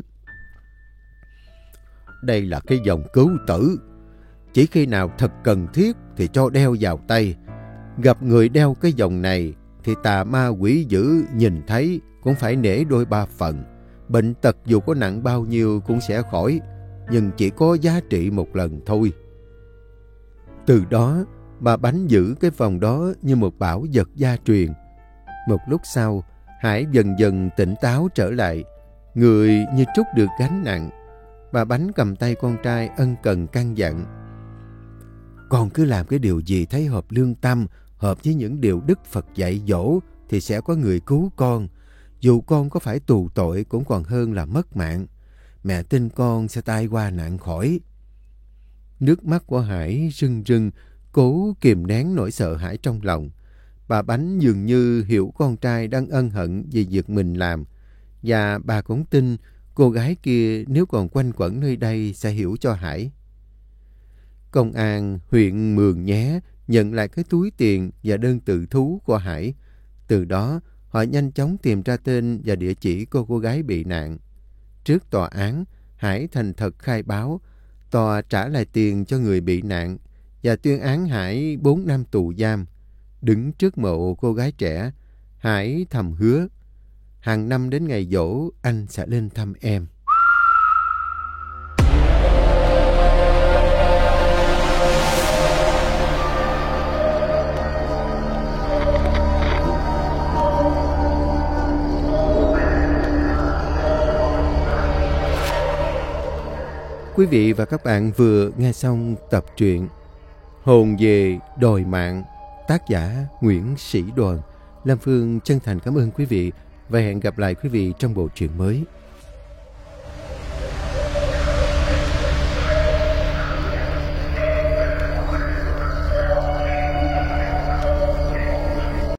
Đây là cái vòng cứu tử. Chỉ khi nào thật cần thiết thì cho đeo vào tay. Gặp người đeo cái vòng này thì tà ma quỷ dữ nhìn thấy cũng phải nể đôi ba phần. Bệnh tật dù có nặng bao nhiêu cũng sẽ khỏi, nhưng chỉ có giá trị một lần thôi. Từ đó, bà Bánh giữ cái vòng đó như một bảo vật gia truyền. Một lúc sau, Hải dần dần tỉnh táo trở lại, người như trút được gánh nặng. Bà Bánh cầm tay con trai ân cần căn dặn, con cứ làm cái điều gì thấy hợp lương tâm, hợp với những điều Đức Phật dạy dỗ thì sẽ có người cứu con. Dù con có phải tù tội cũng còn hơn là mất mạng. Mẹ tin con sẽ tai qua nạn khỏi. Nước mắt của Hải rưng rưng, cố kìm nén nỗi sợ hãi trong lòng. Bà Bánh dường như hiểu con trai đang ân hận vì việc mình làm. Và bà cũng tin cô gái kia nếu còn quanh quẩn nơi đây sẽ hiểu cho Hải. Công an huyện Mường Nhé nhận lại cái túi tiền và đơn tự thú của Hải. Từ đó, họ nhanh chóng tìm ra tên và địa chỉ của cô gái bị nạn. Trước tòa án, Hải thành thật khai báo, tòa trả lại tiền cho người bị nạn và tuyên án Hải bốn năm tù giam. Đứng trước mộ cô gái trẻ, Hải thầm hứa, hàng năm đến ngày giỗ anh sẽ lên thăm em. Quý vị và các bạn vừa nghe xong tập truyện Hồn về đòi mạng, tác giả Nguyễn Sĩ Đoàn. Lam Phương chân thành cảm ơn quý vị và hẹn gặp lại quý vị trong bộ truyện mới.